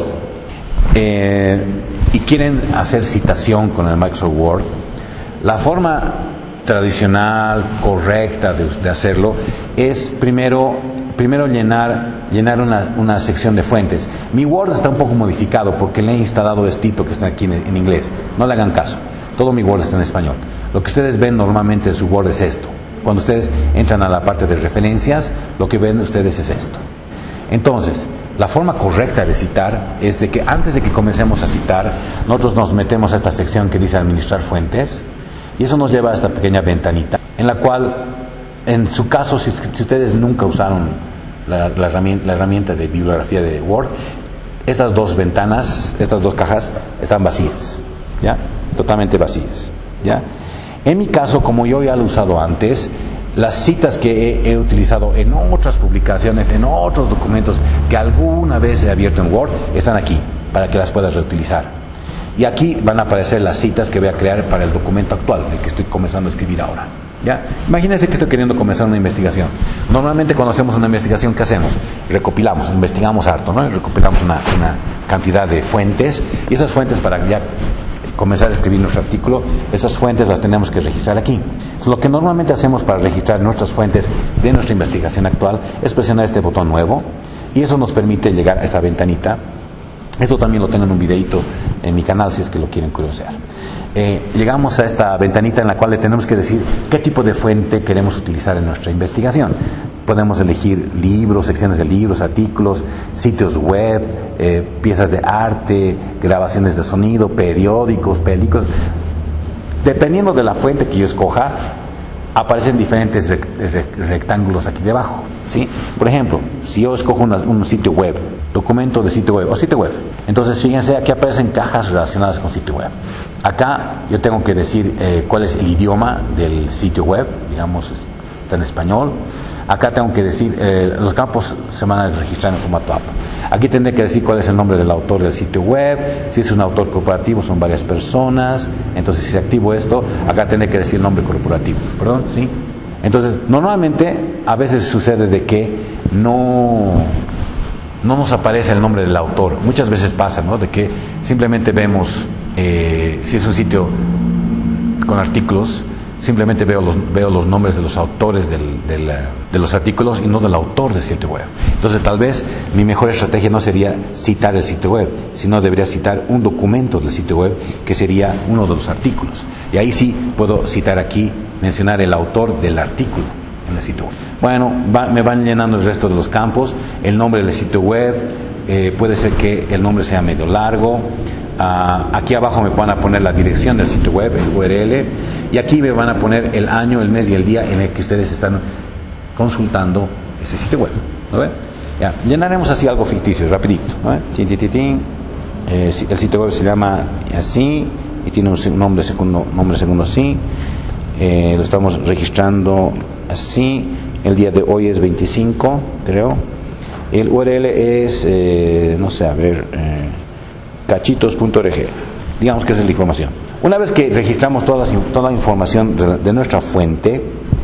eh, y quieren hacer citación con el Microsoft Word, la forma tradicional, correcta de, de hacerlo es primero primero llenar llenar una, una sección de fuentes. Mi Word está un poco modificado porque le he instalado estito que está aquí en, en inglés. No le hagan caso, todo mi Word está en español. Lo que ustedes ven normalmente en su Word es esto. Cuando ustedes entran a la parte de referencias, lo que ven ustedes es esto. Entonces, la forma correcta de citar es de que antes de que comencemos a citar, nosotros nos metemos a esta sección que dice administrar fuentes. Y eso nos lleva a esta pequeña ventanita, en la cual, en su caso, si, si ustedes nunca usaron la, la, herramienta, la herramienta de bibliografía de Word, estas dos ventanas, estas dos cajas, están vacías, ¿ya? Totalmente vacías, ¿ya? En mi caso, como yo ya lo he usado antes, las citas que he, he utilizado en otras publicaciones, en otros documentos que alguna vez he abierto en Word, están aquí, para que las puedas reutilizar. Y aquí van a aparecer las citas que voy a crear para el documento actual, el que estoy comenzando a escribir ahora. ¿Ya? Imagínense que estoy queriendo comenzar una investigación. Normalmente cuando hacemos una investigación, ¿qué hacemos? Recopilamos, investigamos harto, ¿no? Recopilamos una, una cantidad de fuentes, y esas fuentes, para ya comenzar a escribir nuestro artículo, esas fuentes las tenemos que registrar aquí. Entonces, lo que normalmente hacemos para registrar nuestras fuentes de nuestra investigación actual es presionar este botón nuevo, y eso nos permite llegar a esta ventanita. Esto también lo tengo en un videito en mi canal si es que lo quieren curiosear. Eh, llegamos a esta ventanita en la cual le tenemos que decir qué tipo de fuente queremos utilizar en nuestra investigación. Podemos elegir libros, secciones de libros, artículos, sitios web, eh, piezas de arte, grabaciones de sonido, periódicos, películas. Dependiendo de la fuente que yo escoja, aparecen diferentes rect rectángulos aquí debajo, ¿sí? Por ejemplo, si yo escojo una, un sitio web, documento de sitio web o sitio web, entonces fíjense, aquí aparecen cajas relacionadas con sitio web. Acá yo tengo que decir eh, cuál es el idioma del sitio web, digamos, está en español. Acá tengo que decir, eh, los campos se van a registrar en formato A P A. Aquí tendré que decir cuál es el nombre del autor del sitio web, si es un autor corporativo, son varias personas. Entonces, si activo esto, acá tendré que decir el nombre corporativo, ¿perdón? ¿Sí? Entonces, normalmente, a veces sucede de que no, no nos aparece el nombre del autor. Muchas veces pasa, ¿no? De que simplemente vemos, eh, si es un sitio con artículos, simplemente veo los, veo los nombres de los autores del, del, de los artículos y no del autor del sitio web. Entonces, tal vez mi mejor estrategia no sería citar el sitio web, sino debería citar un documento del sitio web que sería uno de los artículos. Y ahí sí puedo citar aquí, mencionar el autor del artículo. en el sitio web. Bueno, va, me van llenando el resto de los campos, el nombre del sitio web, eh, puede ser que el nombre sea medio largo. Uh, aquí abajo me van a poner la dirección del sitio web, el U R L, y aquí me van a poner el año, el mes y el día en el que ustedes están consultando ese sitio web, ¿no ven? Ya, llenaremos así algo ficticio, rapidito, ¿no ven? Tin, tin, tin, tin. Eh, el sitio web se llama así y tiene un nombre segundo, nombre segundo así. Eh, lo estamos registrando así. El día de hoy es veinticinco, creo. El U R L es, eh, no sé, a ver, eh, cachitos punto org. Digamos que esa es la información. Una vez que registramos toda, toda la información de, de nuestra fuente,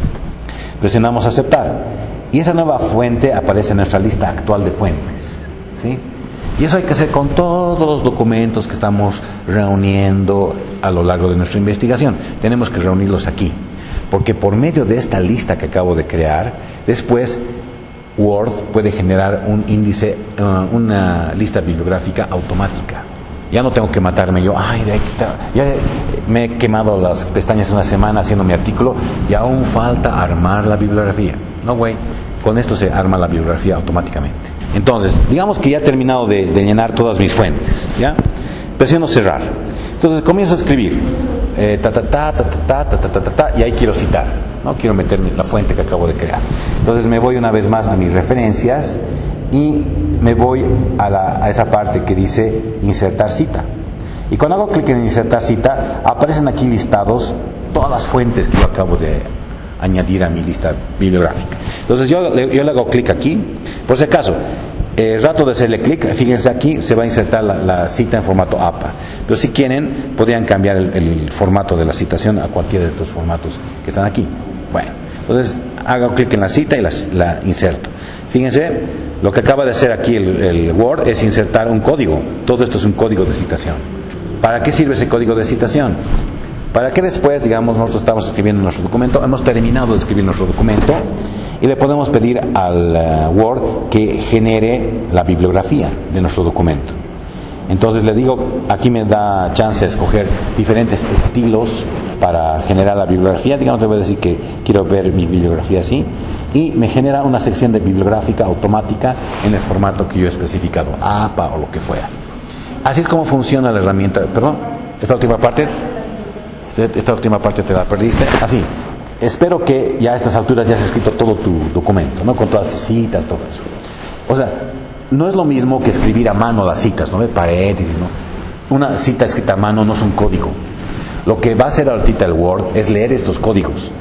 presionamos aceptar. Y esa nueva fuente aparece en nuestra lista actual de fuentes, ¿sí? Y eso hay que hacer con todos los documentos que estamos reuniendo a lo largo de nuestra investigación. Tenemos que reunirlos aquí, porque por medio de esta lista que acabo de crear, después Word puede generar un índice, uh, una lista bibliográfica automática. Ya no tengo que matarme yo, ay, de ahí, ya me he quemado las pestañas una semana haciendo mi artículo y aún falta armar la bibliografía. No, güey, con esto se arma la bibliografía automáticamente. Entonces, digamos que ya he terminado de, de llenar todas mis fuentes, ¿ya? Presiono cerrar. Entonces comienzo a escribir, eh, ta, ta, ta, ta, ta, ta, ta, ta, ta, ta, y ahí quiero citar, ¿no? Quiero meter la fuente que acabo de crear. Entonces me voy una vez más a mis referencias y me voy a, la, a esa parte que dice insertar cita. Y cuando hago clic en insertar cita, aparecen aquí listados todas las fuentes que yo acabo de añadir a mi lista bibliográfica. Entonces yo, yo le hago clic aquí, por si acaso, eh, rato de hacerle clic, fíjense aquí, se va a insertar la, la cita en formato A P A. Pero si quieren, podrían cambiar el, el formato de la citación a cualquiera de estos formatos que están aquí. Bueno, entonces hago clic en la cita y la, la inserto. Fíjense, lo que acaba de hacer aquí el, el Word es insertar un código. Todo esto es un código de citación. ¿Para qué sirve ese código de citación? Para que después, digamos, nosotros estamos escribiendo nuestro documento, hemos terminado de escribir nuestro documento y le podemos pedir al uh, Word que genere la bibliografía de nuestro documento. Entonces le digo, aquí me da chance de escoger diferentes estilos para generar la bibliografía. Digamos, le voy a decir que quiero ver mi bibliografía así, y me genera una sección de bibliográfica automática en el formato que yo he especificado, A P A o lo que fuera. Así es como funciona la herramienta. Perdón, esta última parte, esta última parte te la perdiste. Así, espero que ya a estas alturas ya has escrito todo tu documento, ¿no? Con todas tus citas, todo eso. O sea, no es lo mismo que escribir a mano las citas, ¿no? Paréntesis, ¿no? Una cita escrita a mano no es un código. Lo que va a hacer ahorita el Word es leer estos códigos.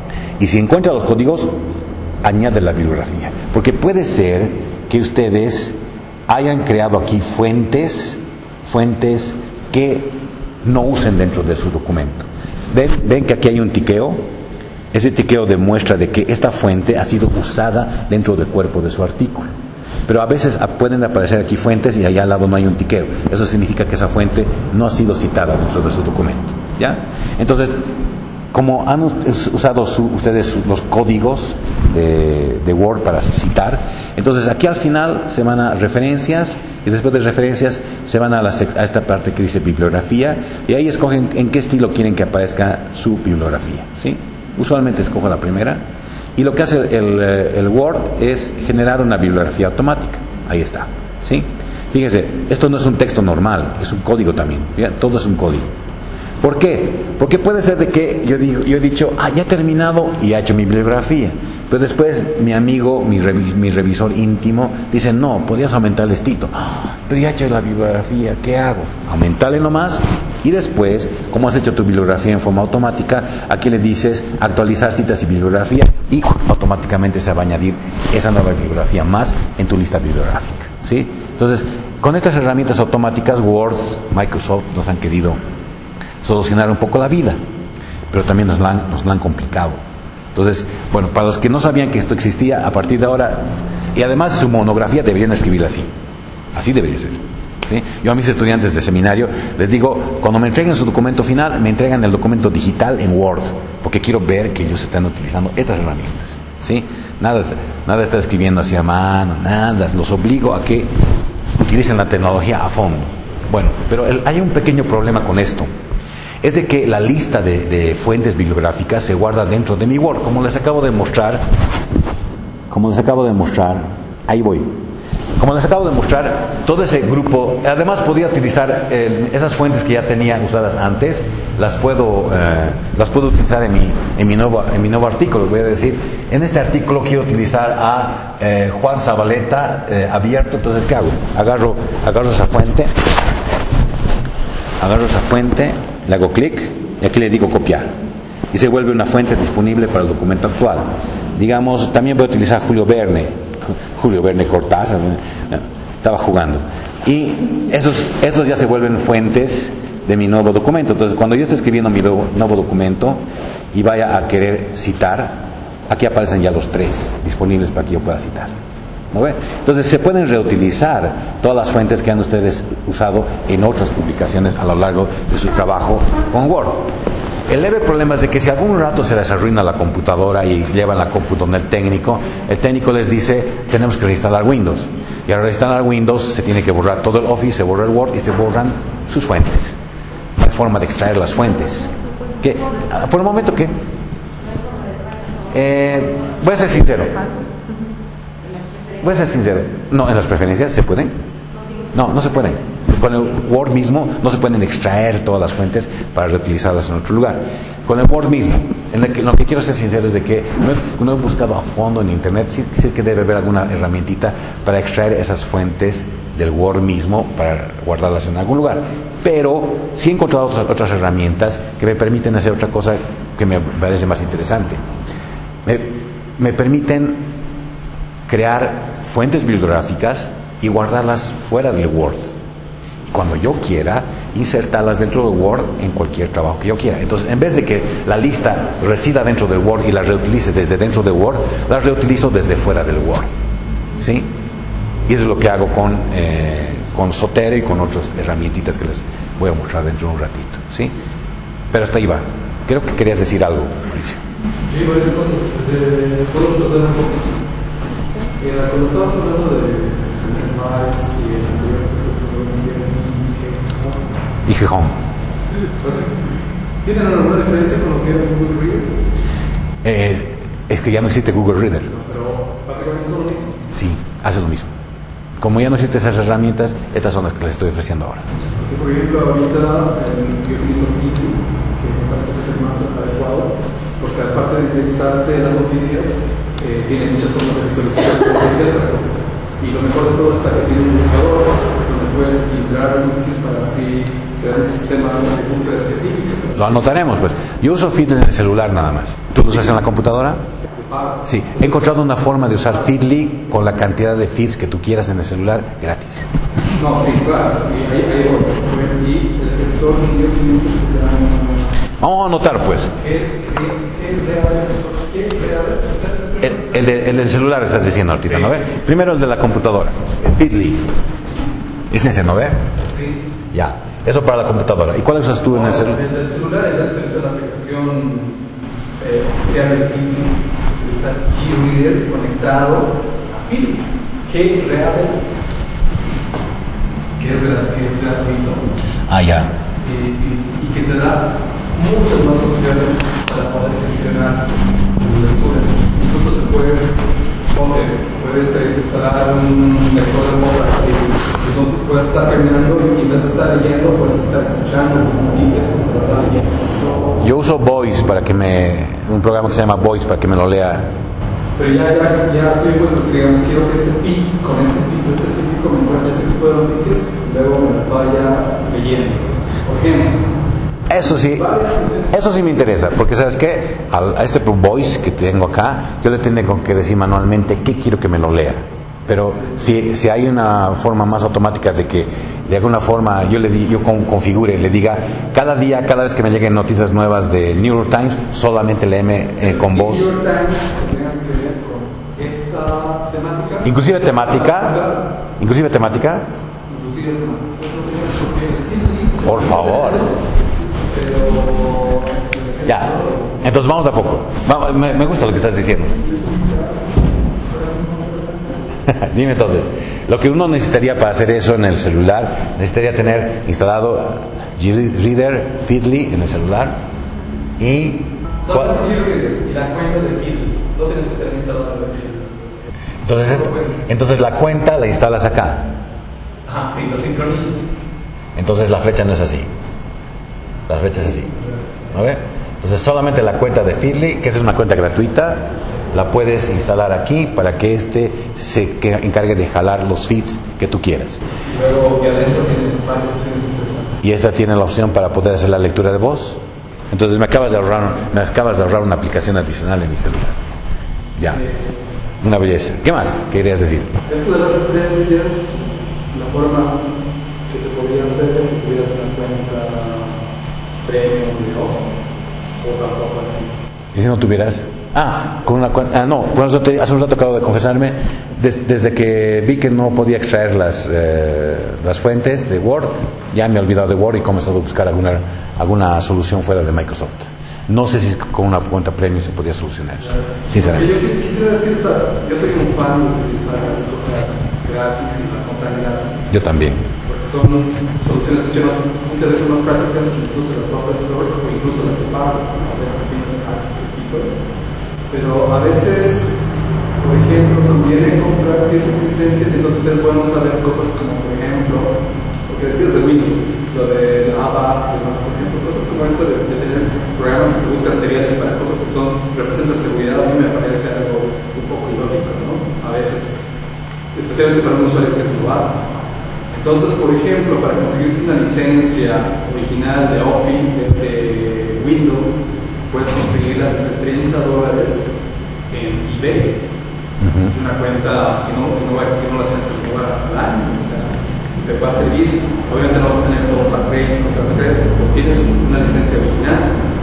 Y si encuentra los códigos, añade la bibliografía. Porque puede ser que ustedes hayan creado aquí fuentes, fuentes que no usen dentro de su documento. ¿Ven, ven que aquí hay un tiqueo? Ese tiqueo demuestra de que esta fuente ha sido usada dentro del cuerpo de su artículo. Pero a veces pueden aparecer aquí fuentes y allá al lado no hay un tiqueo. Eso significa que esa fuente no ha sido citada dentro de su documento, ¿ya? Entonces, como han usado su, ustedes los códigos de, de Word para citar, entonces aquí al final se van a referencias y después de referencias se van a, la, a esta parte que dice bibliografía y ahí escogen en qué estilo quieren que aparezca su bibliografía, ¿sí? Usualmente escojo la primera. Y lo que hace el, el Word es generar una bibliografía automática. Ahí está, ¿sí? Fíjense, esto no es un texto normal, es un código también. ¿Ya? Todo es un código. ¿Por qué? Porque puede ser de que yo, digo, yo he dicho, ah, ya he terminado y he hecho mi bibliografía. Pero después mi amigo, mi, revi, mi revisor íntimo, dice, no, podías aumentarle esto. Ah, pero ya he hecho la bibliografía, ¿qué hago? Aumentarle nomás y después, como has hecho tu bibliografía en forma automática, aquí le dices actualizar citas y bibliografía y automáticamente se va a añadir esa nueva bibliografía más en tu lista bibliográfica, ¿sí? Entonces, con estas herramientas automáticas, Word, Microsoft nos han querido solucionar un poco la vida, pero también nos la han, nos la han complicado. Entonces, bueno, para los que no sabían que esto existía, a partir de ahora, y además su monografía deberían escribirla así, así debería ser, ¿sí? Yo a mis estudiantes de seminario les digo, cuando me entreguen su documento final, me entregan el documento digital en Word, porque quiero ver que ellos están utilizando estas herramientas, ¿sí? Nada, nada está escribiendo así a mano, nada, los obligo a que utilicen la tecnología a fondo. Bueno, pero el, hay un pequeño problema con esto. es de que la lista de, de fuentes bibliográficas se guarda dentro de mi Word, como les acabo de mostrar, como les acabo de mostrar, ahí voy. Como les acabo de mostrar, todo ese grupo, además podía utilizar eh, esas fuentes que ya tenía usadas antes, las puedo, eh, las puedo utilizar en mi, en mi nuevo, en mi nuevo artículo. Voy a decir, en este artículo quiero utilizar a eh, Juan Zabaleta eh, abierto, entonces ¿qué hago? Agarro, agarro esa fuente, agarro esa fuente, le hago clic y aquí le digo copiar. Y se vuelve una fuente disponible para el documento actual. Digamos, también voy a utilizar Julio Verne. Julio Verne Cortázar, estaba jugando. Y esos, esos ya se vuelven fuentes de mi nuevo documento. Entonces, cuando yo estoy escribiendo mi nuevo, nuevo documento y vaya a querer citar, aquí aparecen ya los tres disponibles para que yo pueda citar. ¿No ve? Entonces, se pueden reutilizar todas las fuentes que han ustedes usado en otras publicaciones a lo largo de su trabajo con Word. El leve problema es de que si algún rato se les arruina la computadora y llevan la compu donde el técnico, el técnico les dice, tenemos que reinstalar Windows. Y al reinstalar Windows se tiene que borrar todo el Office, se borra el Word y se borran sus fuentes. No hay forma de extraer las fuentes. ¿Qué? Por el momento, ¿qué? Eh, voy a ser sincero. Voy a ser sincero. No, en las preferencias se pueden. No, no se pueden. Con el Word mismo no se pueden extraer todas las fuentes para reutilizarlas en otro lugar. Con el Word mismo, en lo que, lo que quiero ser sincero es de que no he, no he buscado a fondo en internet si, si es que debe haber alguna herramientita para extraer esas fuentes del Word mismo para guardarlas en algún lugar. Pero sí he encontrado otras, otras herramientas que me permiten hacer otra cosa que me parece más interesante. Me, me permiten crear fuentes bibliográficas y guardarlas fuera del Word. Cuando yo quiera, insertarlas dentro de Word en cualquier trabajo que yo quiera. Entonces, en vez de que la lista resida dentro del Word y la reutilice desde dentro del Word, la reutilizo desde fuera del Word. ¿Sí? Y eso es lo que hago con, eh, con Zotero y con otras herramientitas que les voy a mostrar dentro de un ratito. ¿Sí? Pero hasta ahí va. Creo que querías decir algo, Mauricio. Sí, varias cosas. Eh, ¿Puedo tratar un poco? Eh, cuando estabas hablando de Vibes y el anterior, y Gijón. ¿Tienen alguna diferencia con lo que era Google Reader? Eh, es que ya no existe Google Reader. No, pero básicamente es lo mismo. Sí, hace lo mismo. Como ya no existen esas herramientas, estas son las que les estoy ofreciendo ahora. Porque, por ejemplo, ahorita eh, yo utilizo Feedly, que me parece que es el más adecuado, porque aparte de indexarte las noticias, eh, tiene muchas formas de solicitar noticias, y lo mejor de todo está que tiene un buscador donde puedes filtrar las noticias para así crear un sistema de búsqueda específico. Lo anotaremos, pues. Yo uso Feedly en el celular nada más. ¿Tú lo usas en la computadora? Sí. He encontrado una forma de usar Feedly con la cantidad de feeds que tú quieras en el celular gratis. No, sí, claro. Y ahí hay otro. Y el gestor que yo utilizo se llama... Vamos a anotar, pues. El, el, de, el del celular estás diciendo ahorita, ¿no ve? Primero el de la computadora. Es Feedly. ¿Es ese, no ve? Sí. Ya. Eso para la computadora. ¿Y cuál usas tú en el celular? Desde el celular, en vez de utilizar la aplicación eh, oficial de Feedly, utilizar KeyReader conectado a Feedly. KeyReader, que es gratuito. Ah, ya. Y, y, y que te da muchas más opciones para poder gestionar tu lectura. Incluso te puedes, ponte, puedes eh, instalar un lector de moda que pues, tú puedes estar caminando y en vez de estar leyendo, puedes estar escuchando las noticias porque lo estás leyendo. Yo uso Voice para que me, un programa que se llama Voice para que me lo lea. Pero ya, ya, ya tú puedes decir, digamos, quiero que este feed, con este feed específico me encuentre este tipo de noticias y luego me las vaya leyendo. Por ejemplo. Eso sí, eso sí me interesa, porque ¿sabes qué? A, a este Voice que tengo acá, yo le tengo que decir manualmente qué quiero que me lo lea. Pero si, si hay una forma más automática de que de alguna forma yo le di, yo con, configure, le diga cada día, cada vez que me lleguen noticias nuevas de New York Times, solamente léeme eh, con voz. New York Times tenga que ver con esta temática. Inclusive temática. Inclusive temática. Inclusive temática. Por favor. Ya, entonces vamos a poco. Vamos, me, me gusta lo que estás diciendo. Dime entonces, Lo que uno necesitaría para hacer eso en el celular, necesitaría tener instalado Greader, Feedly en el celular y... Solamente Greader y la cuenta de Feedly. No tienes que tener instalado el Feedly. Entonces, entonces la cuenta la instalas acá. Ajá, sí, lo sincronizas. Entonces la flecha no es así. La flecha es así. ¿No ve? Entonces solamente la cuenta de Feedly, que esa es una cuenta gratuita, la puedes instalar aquí para que este se que encargue de jalar los feeds que tú quieras. Y luego aquí adentro tiene varias opciones interesantes. Y esta tiene la opción para poder hacer la lectura de voz. Entonces me acabas de ahorrar, me acabas de ahorrar una aplicación adicional en mi celular. Ya. Una belleza. ¿Qué más querías decir? Esto de las referencias, la forma que se podría hacer es si tuvieras una cuenta premium de Office o tampoco así. ¿Y si no tuvieras? Ah, con una cuenta. Ah, no, por eso te, hace un rato acabo de confesarme, des, desde que vi que no podía extraer las, eh, las fuentes de Word, ya me he olvidado de Word y he comenzado a buscar alguna, alguna solución fuera de Microsoft. No sé si con una cuenta premium se podía solucionar eso, sinceramente. Yo quisiera decir, esta, yo soy un fan de utilizar las cosas gratis y la compra gratis. Yo también. Porque son soluciones muchas, más, muchas veces más prácticas que incluso las open source o incluso las de pago, para hacer pequeños hacks gratuitos. Pero a veces, por ejemplo, conviene comprar ciertas licencias y entonces es bueno saber cosas como, por ejemplo, lo que decías de Windows, lo de Avast y demás, por ejemplo, cosas como eso de, de tener programas que buscan seriales para cosas que son representan seguridad, a mí me parece algo un poco ilógico, ¿no? A veces, especialmente para un usuario que es novato. Entonces, por ejemplo, para conseguirte una licencia original de Office, de, de Windows, puedes conseguirla desde treinta dólares en eBay. Uh-huh. Una cuenta que no, que, no, que no la tienes que jugar hasta el año, o sea, te va a servir. Obviamente no vas a tener todos a crédito, no te vas a creer, pero tienes una licencia original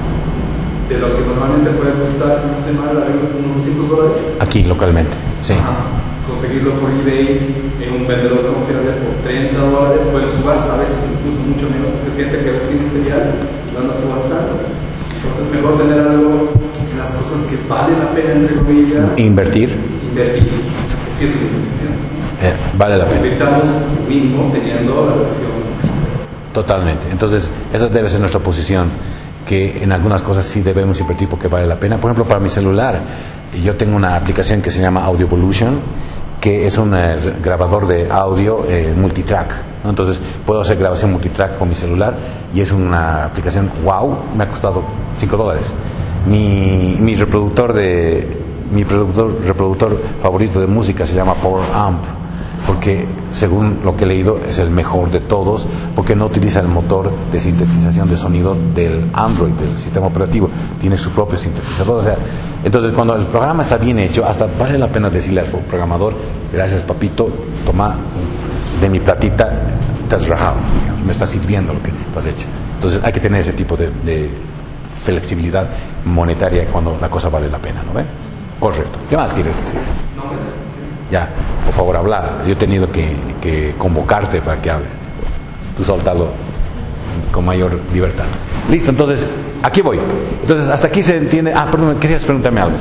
de lo que normalmente puede costar, si no estoy mal, unos doscientos dólares. Aquí, localmente, sí. Ajá. Conseguirlo por eBay en un vendedor confiable por treinta dólares, puedes subasta a veces incluso mucho menos, porque siente que el fin serial lo anda subastando. Entonces es mejor tener algo en las cosas que vale la pena, entre comillas. Invertir. Invertir, que sí es una inversión. Eh, vale la pena. Invirtamos mismo teniendo la versión. Totalmente. Entonces, esa debe ser nuestra posición, que en algunas cosas sí debemos invertir porque vale la pena. Por ejemplo, para mi celular, yo tengo una aplicación que se llama Audiovolution, que es un eh, grabador de audio eh, multitrack, ¿no? Entonces puedo hacer grabación multitrack con mi celular y es una aplicación wow, me ha costado cinco dólares. Mi, mi reproductor de mi reproductor, reproductor favorito de música se llama Power Amp, porque según lo que he leído es el mejor de todos, porque no utiliza el motor de sintetización de sonido del Android, del sistema operativo, tiene su propio sintetizador. O sea, entonces cuando el programa está bien hecho, hasta vale la pena decirle al programador: gracias papito, toma de mi platita, te has rajado, me está sirviendo lo que tú has hecho. Entonces hay que tener ese tipo de, de flexibilidad monetaria cuando la cosa vale la pena, ¿no ve? Correcto. ¿Qué más quieres decir? No, pues. Ya, por favor, habla. Yo he tenido que, que convocarte para que hables. Tú soltalo con mayor libertad. Listo, entonces, aquí voy. Entonces, hasta aquí se entiende. Ah, perdón, querías preguntarme algo.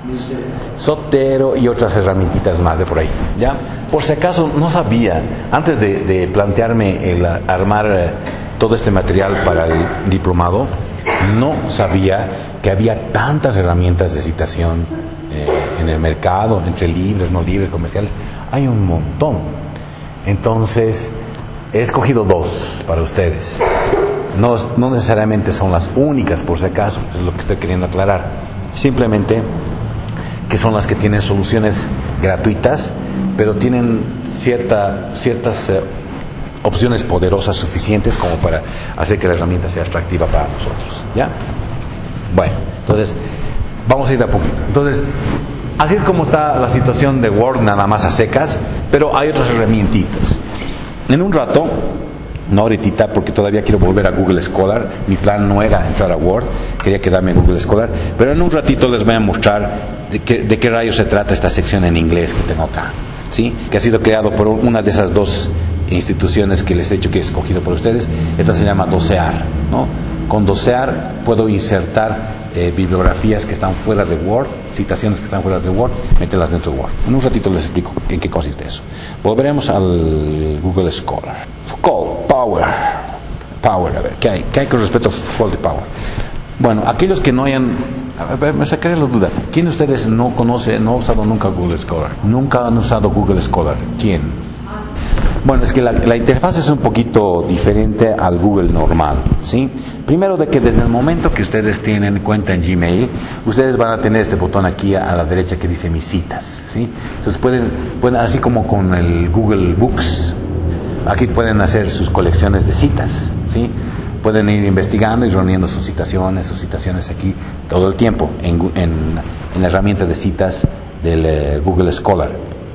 Zotero y otras herramientitas más de por ahí, ¿ya? Por si acaso no sabía, antes de, de plantearme el armar eh, todo este material para el diplomado, no sabía que había tantas herramientas de citación eh, en el mercado, entre libres, no libres, comerciales. Hay un montón. Entonces, he escogido dos para ustedes. No, no necesariamente son las únicas, por si acaso, es lo que estoy queriendo aclarar. Simplemente que son las que tienen soluciones gratuitas, pero tienen cierta, ciertas eh, opciones poderosas suficientes como para hacer que la herramienta sea atractiva para nosotros, ¿ya? Bueno, entonces vamos a ir de a poquito. Entonces, así es como está la situación de Word, nada más a secas, pero hay otras herramientitas. En un rato, no ahorita, porque todavía quiero volver a Google Scholar. Mi plan no era entrar a Word, quería quedarme en Google Scholar, pero en un ratito les voy a mostrar de qué, de qué rayos se trata esta sección en inglés que tengo acá, ¿sí? Que ha sido creado por una de esas dos instituciones que les he dicho que he escogido por ustedes. Esta se llama Docear, ¿no? con docear puedo insertar eh, bibliografías que están fuera de Word, citaciones que están fuera de Word, meterlas dentro de Word. En un ratito les explico en qué consiste eso. Volveremos al Google Scholar. Foucault, Power. Power, a ver, ¿qué hay? ¿Qué hay con respecto a Foucault y Power? Bueno, aquellos que no hayan, a ver, me sacaré la duda. ¿Quién de ustedes no conoce, no ha usado nunca Google Scholar? Nunca han usado Google Scholar. ¿Quién? Bueno, es que la, la interfaz es un poquito diferente al Google normal, ¿sí? Primero de que desde el momento que ustedes tienen cuenta en Gmail, ustedes van a tener este botón aquí a, a la derecha que dice mis citas, ¿sí? Entonces pueden, pueden, así como con el Google Books, aquí pueden hacer sus colecciones de citas, ¿sí? Pueden ir investigando y reuniendo sus citaciones, sus citaciones aquí todo el tiempo en, en, en la herramienta de citas del eh, Google Scholar.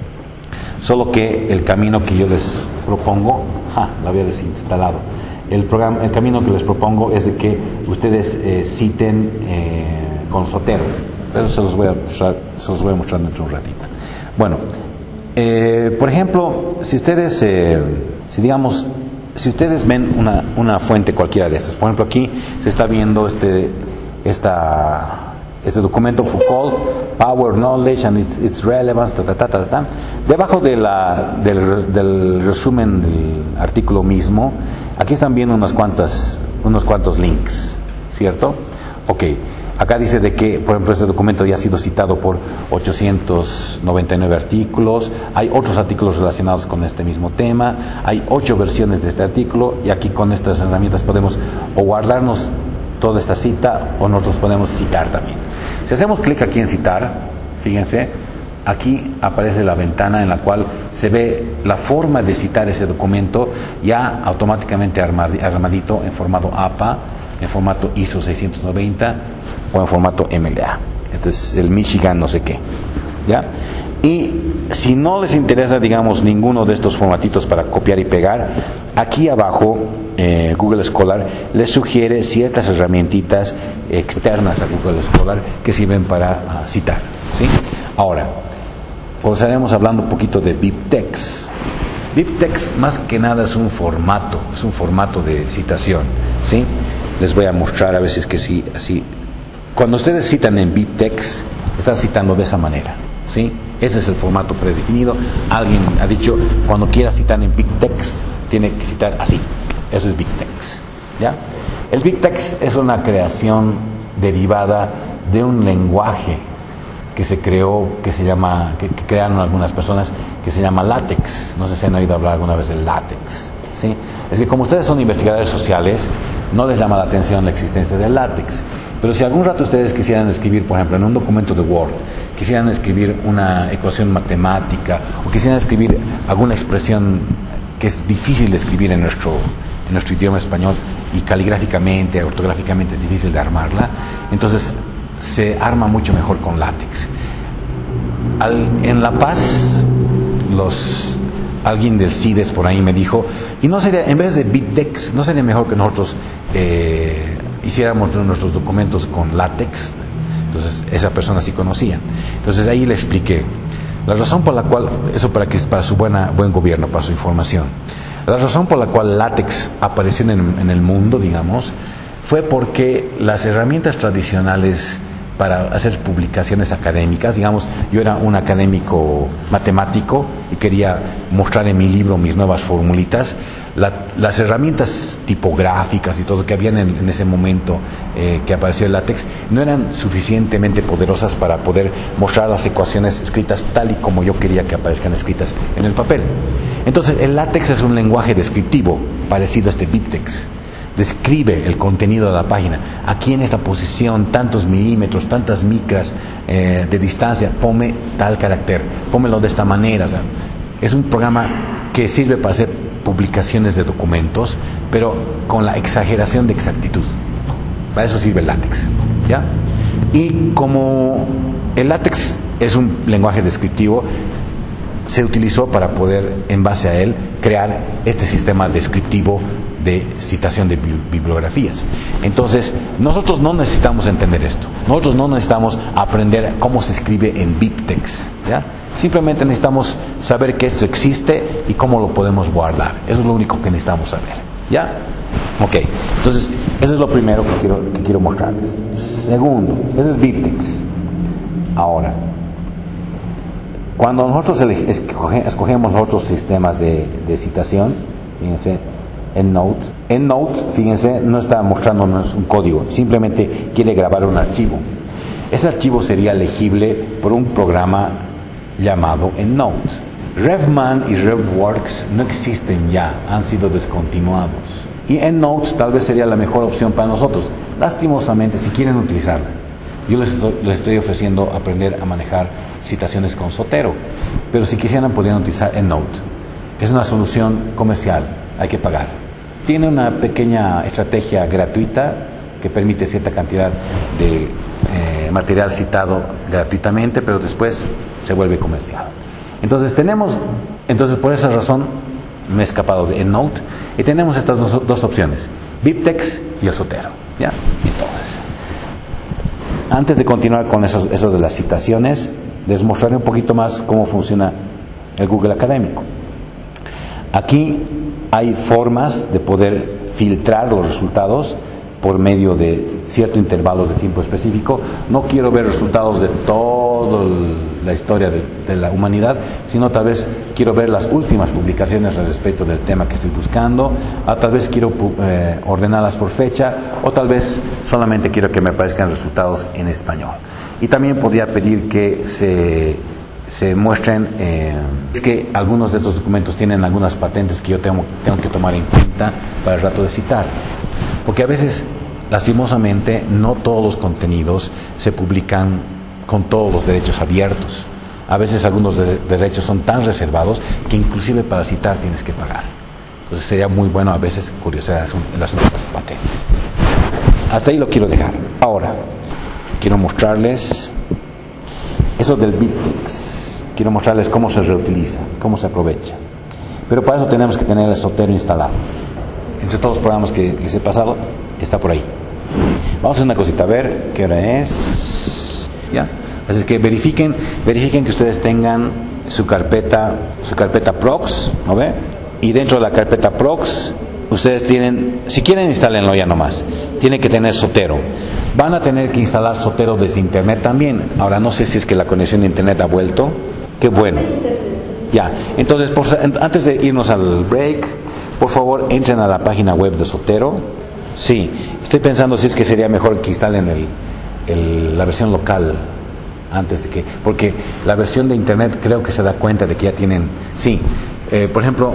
Solo que el camino que yo les propongo, ja, lo había desinstalado. El programa, el camino que les propongo es de que ustedes eh, citen eh, con Zotero. Pero se los voy a mostrar, se los voy a mostrar dentro de un ratito. Bueno, eh, por ejemplo, si ustedes, eh, si digamos, si ustedes ven una, una fuente cualquiera de estas, por ejemplo aquí se está viendo este, esta, este documento Foucault, Power, Knowledge and its, its Relevance, ta, ta, ta, ta, ta. Debajo de la, del, del resumen del artículo mismo, aquí están viendo unas cuantas, unos cuantos links, ¿cierto? Ok. Acá dice de que, por ejemplo, este documento ya ha sido citado por ochocientos noventa y nueve artículos, hay otros artículos relacionados con este mismo tema, hay ocho versiones de este artículo, y aquí con estas herramientas podemos o guardarnos toda esta cita o nosotros podemos citar también. Si hacemos clic aquí en citar, fíjense, aquí aparece la ventana en la cual se ve la forma de citar ese documento ya automáticamente armadito en formato A P A, en formato I S O seiscientos noventa o en formato M L A. Este es el Michigan no sé qué, ¿ya? Y si no les interesa, digamos, ninguno de estos formatitos para copiar y pegar, aquí abajo eh, Google Scholar les sugiere ciertas herramientitas externas a Google Scholar que sirven para uh, citar, ¿sí? Ahora, comenzaremos hablando un poquito de BibTeX. BibTeX más que nada es un formato, es un formato de citación, ¿sí? Les voy a mostrar a ver si es que sí, así. Cuando ustedes citan en BibTeX, están citando de esa manera, ¿sí? Ese es el formato predefinido. Alguien ha dicho, cuando quiera citar en BibTeX, tiene que citar así. Eso es BibTeX, ¿ya? El BibTeX es una creación derivada de un lenguaje que se creó, que se llama, que, que crearon algunas personas, que se llama LaTeX. No sé si han oído hablar alguna vez del LaTeX, ¿sí? Es que como ustedes son investigadores sociales, no les llama la atención la existencia del LaTeX. Pero si algún rato ustedes quisieran escribir, por ejemplo, en un documento de Word, quisieran escribir una ecuación matemática o quisieran escribir alguna expresión que es difícil de escribir en nuestro, en nuestro idioma español y caligráficamente, ortográficamente es difícil de armarla, entonces se arma mucho mejor con LaTeX. Al, en La Paz, los, alguien del CIDES por ahí me dijo, y no sería, en vez de BibTeX, ¿no sería mejor que nosotros eh, hiciéramos nuestros documentos con LaTeX? Entonces esa persona sí conocía. Entonces ahí le expliqué la razón por la cual, eso para que para su buena buen gobierno, para su información, la razón por la cual LaTeX apareció en, en el mundo, digamos, fue porque las herramientas tradicionales para hacer publicaciones académicas, digamos, yo era un académico matemático y quería mostrar en mi libro mis nuevas formulitas, la, las herramientas tipográficas y todo que habían en, en ese momento eh, que apareció el LaTeX no eran suficientemente poderosas para poder mostrar las ecuaciones escritas tal y como yo quería que aparezcan escritas en el papel. Entonces el LaTeX es un lenguaje descriptivo parecido a este BibTeX. Describe el contenido de la página. Aquí en esta posición, tantos milímetros, tantas micras eh, de distancia, ponme tal carácter, pónmelo de esta manera. O sea, es un programa que sirve para hacer publicaciones de documentos, pero con la exageración de exactitud. Para eso sirve el LaTeX, ¿ya? Y como el LaTeX es un lenguaje descriptivo, se utilizó para poder, en base a él, crear este sistema descriptivo de citación de bibliografías. Entonces, nosotros no necesitamos entender esto. Nosotros no necesitamos aprender cómo se escribe en BibTeX, ¿ya? Simplemente necesitamos saber que esto existe y cómo lo podemos guardar. Eso es lo único que necesitamos saber, ¿ya? Ok. Entonces, Eso es lo primero que quiero, que quiero mostrarles. Segundo, ese es BibTeX. Ahora, cuando nosotros escoge, escogemos los otros sistemas de, de citación, fíjense, EndNote, EndNote, fíjense, no está mostrándonos un código, simplemente quiere grabar un archivo. Ese archivo sería legible por un programa llamado EndNote. RevMan y RevWorks no existen ya, han sido descontinuados. Y EndNote tal vez sería la mejor opción para nosotros. Lastimosamente, si quieren utilizarla, yo les estoy, les estoy ofreciendo aprender a manejar citaciones con Zotero. Pero si quisieran, podrían utilizar EndNote. Es una solución comercial, hay que pagar. Tiene una pequeña estrategia gratuita que permite cierta cantidad de eh, material citado gratuitamente, pero después se vuelve comercial. Entonces tenemos, entonces por esa razón me he escapado de EndNote y tenemos estas dos, dos opciones, BibTeX y el Zotero. ¿Ya? Entonces, antes de continuar con eso, eso de las citaciones, les mostraré un poquito más cómo funciona el Google Académico. Aquí hay formas de poder filtrar los resultados por medio de cierto intervalo de tiempo específico. No quiero ver resultados de toda la historia de, de la humanidad, sino tal vez quiero ver las últimas publicaciones al respecto del tema que estoy buscando, o tal vez quiero eh, ordenarlas por fecha, o tal vez solamente quiero que me aparezcan resultados en español. Y también podría pedir que se, se muestren, eh, es que algunos de estos documentos tienen algunas patentes que yo tengo, tengo que tomar en cuenta para el rato de citar. Porque a veces, lastimosamente, no todos los contenidos se publican con todos los derechos abiertos. A veces algunos de- derechos son tan reservados que inclusive para citar tienes que pagar. Entonces sería muy bueno a veces curiosidad el asunto de las patentes. Hasta ahí lo quiero dejar. Ahora, quiero mostrarles eso del BibTeX. Quiero mostrarles cómo se reutiliza, cómo se aprovecha. Pero para eso tenemos que tener el Zotero instalado. Entre todos los programas que les he pasado, está por ahí. Vamos a hacer una cosita, a ver qué hora es. ¿Ya? Así que verifiquen, verifiquen que ustedes tengan su carpeta, su carpeta prox, ¿no ve? Y dentro de la carpeta prox, ustedes tienen, si quieren instálenlo ya nomás, tienen que tener Zotero. Van a tener que instalar Zotero desde internet también. Ahora no sé si es que la conexión de internet ha vuelto. Qué bueno. Ya, entonces por, antes de irnos al break, por favor, entren a la página web de Zotero. Sí, estoy pensando si es que sería mejor que instalen el, el, la versión local antes de que... Porque la versión de internet creo que se da cuenta de que ya tienen... Sí, eh, por ejemplo,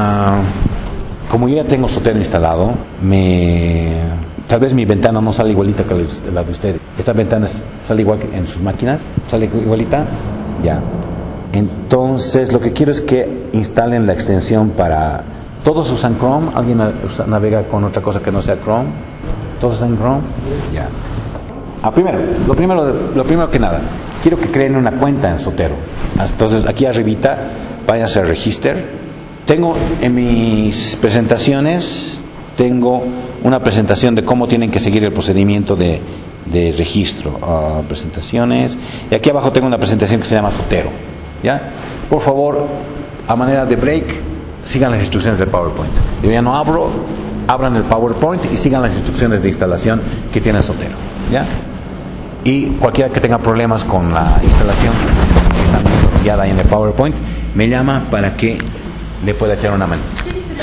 uh, como yo ya tengo Zotero instalado, me... Tal vez mi ventana no sale igualita que la de ustedes. ¿Esta ventana sale igual que en sus máquinas? ¿Sale igualita? Ya. Entonces, lo que quiero es que instalen la extensión para... ¿Todos usan Chrome? ¿Alguien navega con otra cosa que no sea Chrome? ¿Todos usan Chrome? Ya. Ah, primero, lo primero, lo primero que nada, quiero que creen una cuenta en Zotero. Entonces, aquí arribita, váyanse a Register. Tengo en mis presentaciones, tengo una presentación de cómo tienen que seguir el procedimiento de, de registro. Uh, presentaciones. Y aquí abajo tengo una presentación que se llama Zotero. ¿Ya? Por favor, a manera de break, sigan las instrucciones del PowerPoint. Yo ya no abro, abran el PowerPoint y sigan las instrucciones de instalación que tiene Zotero. ¿Ya? Y cualquiera que tenga problemas con la instalación que está guiada ahí en el PowerPoint, me llama para que le pueda echar una mano.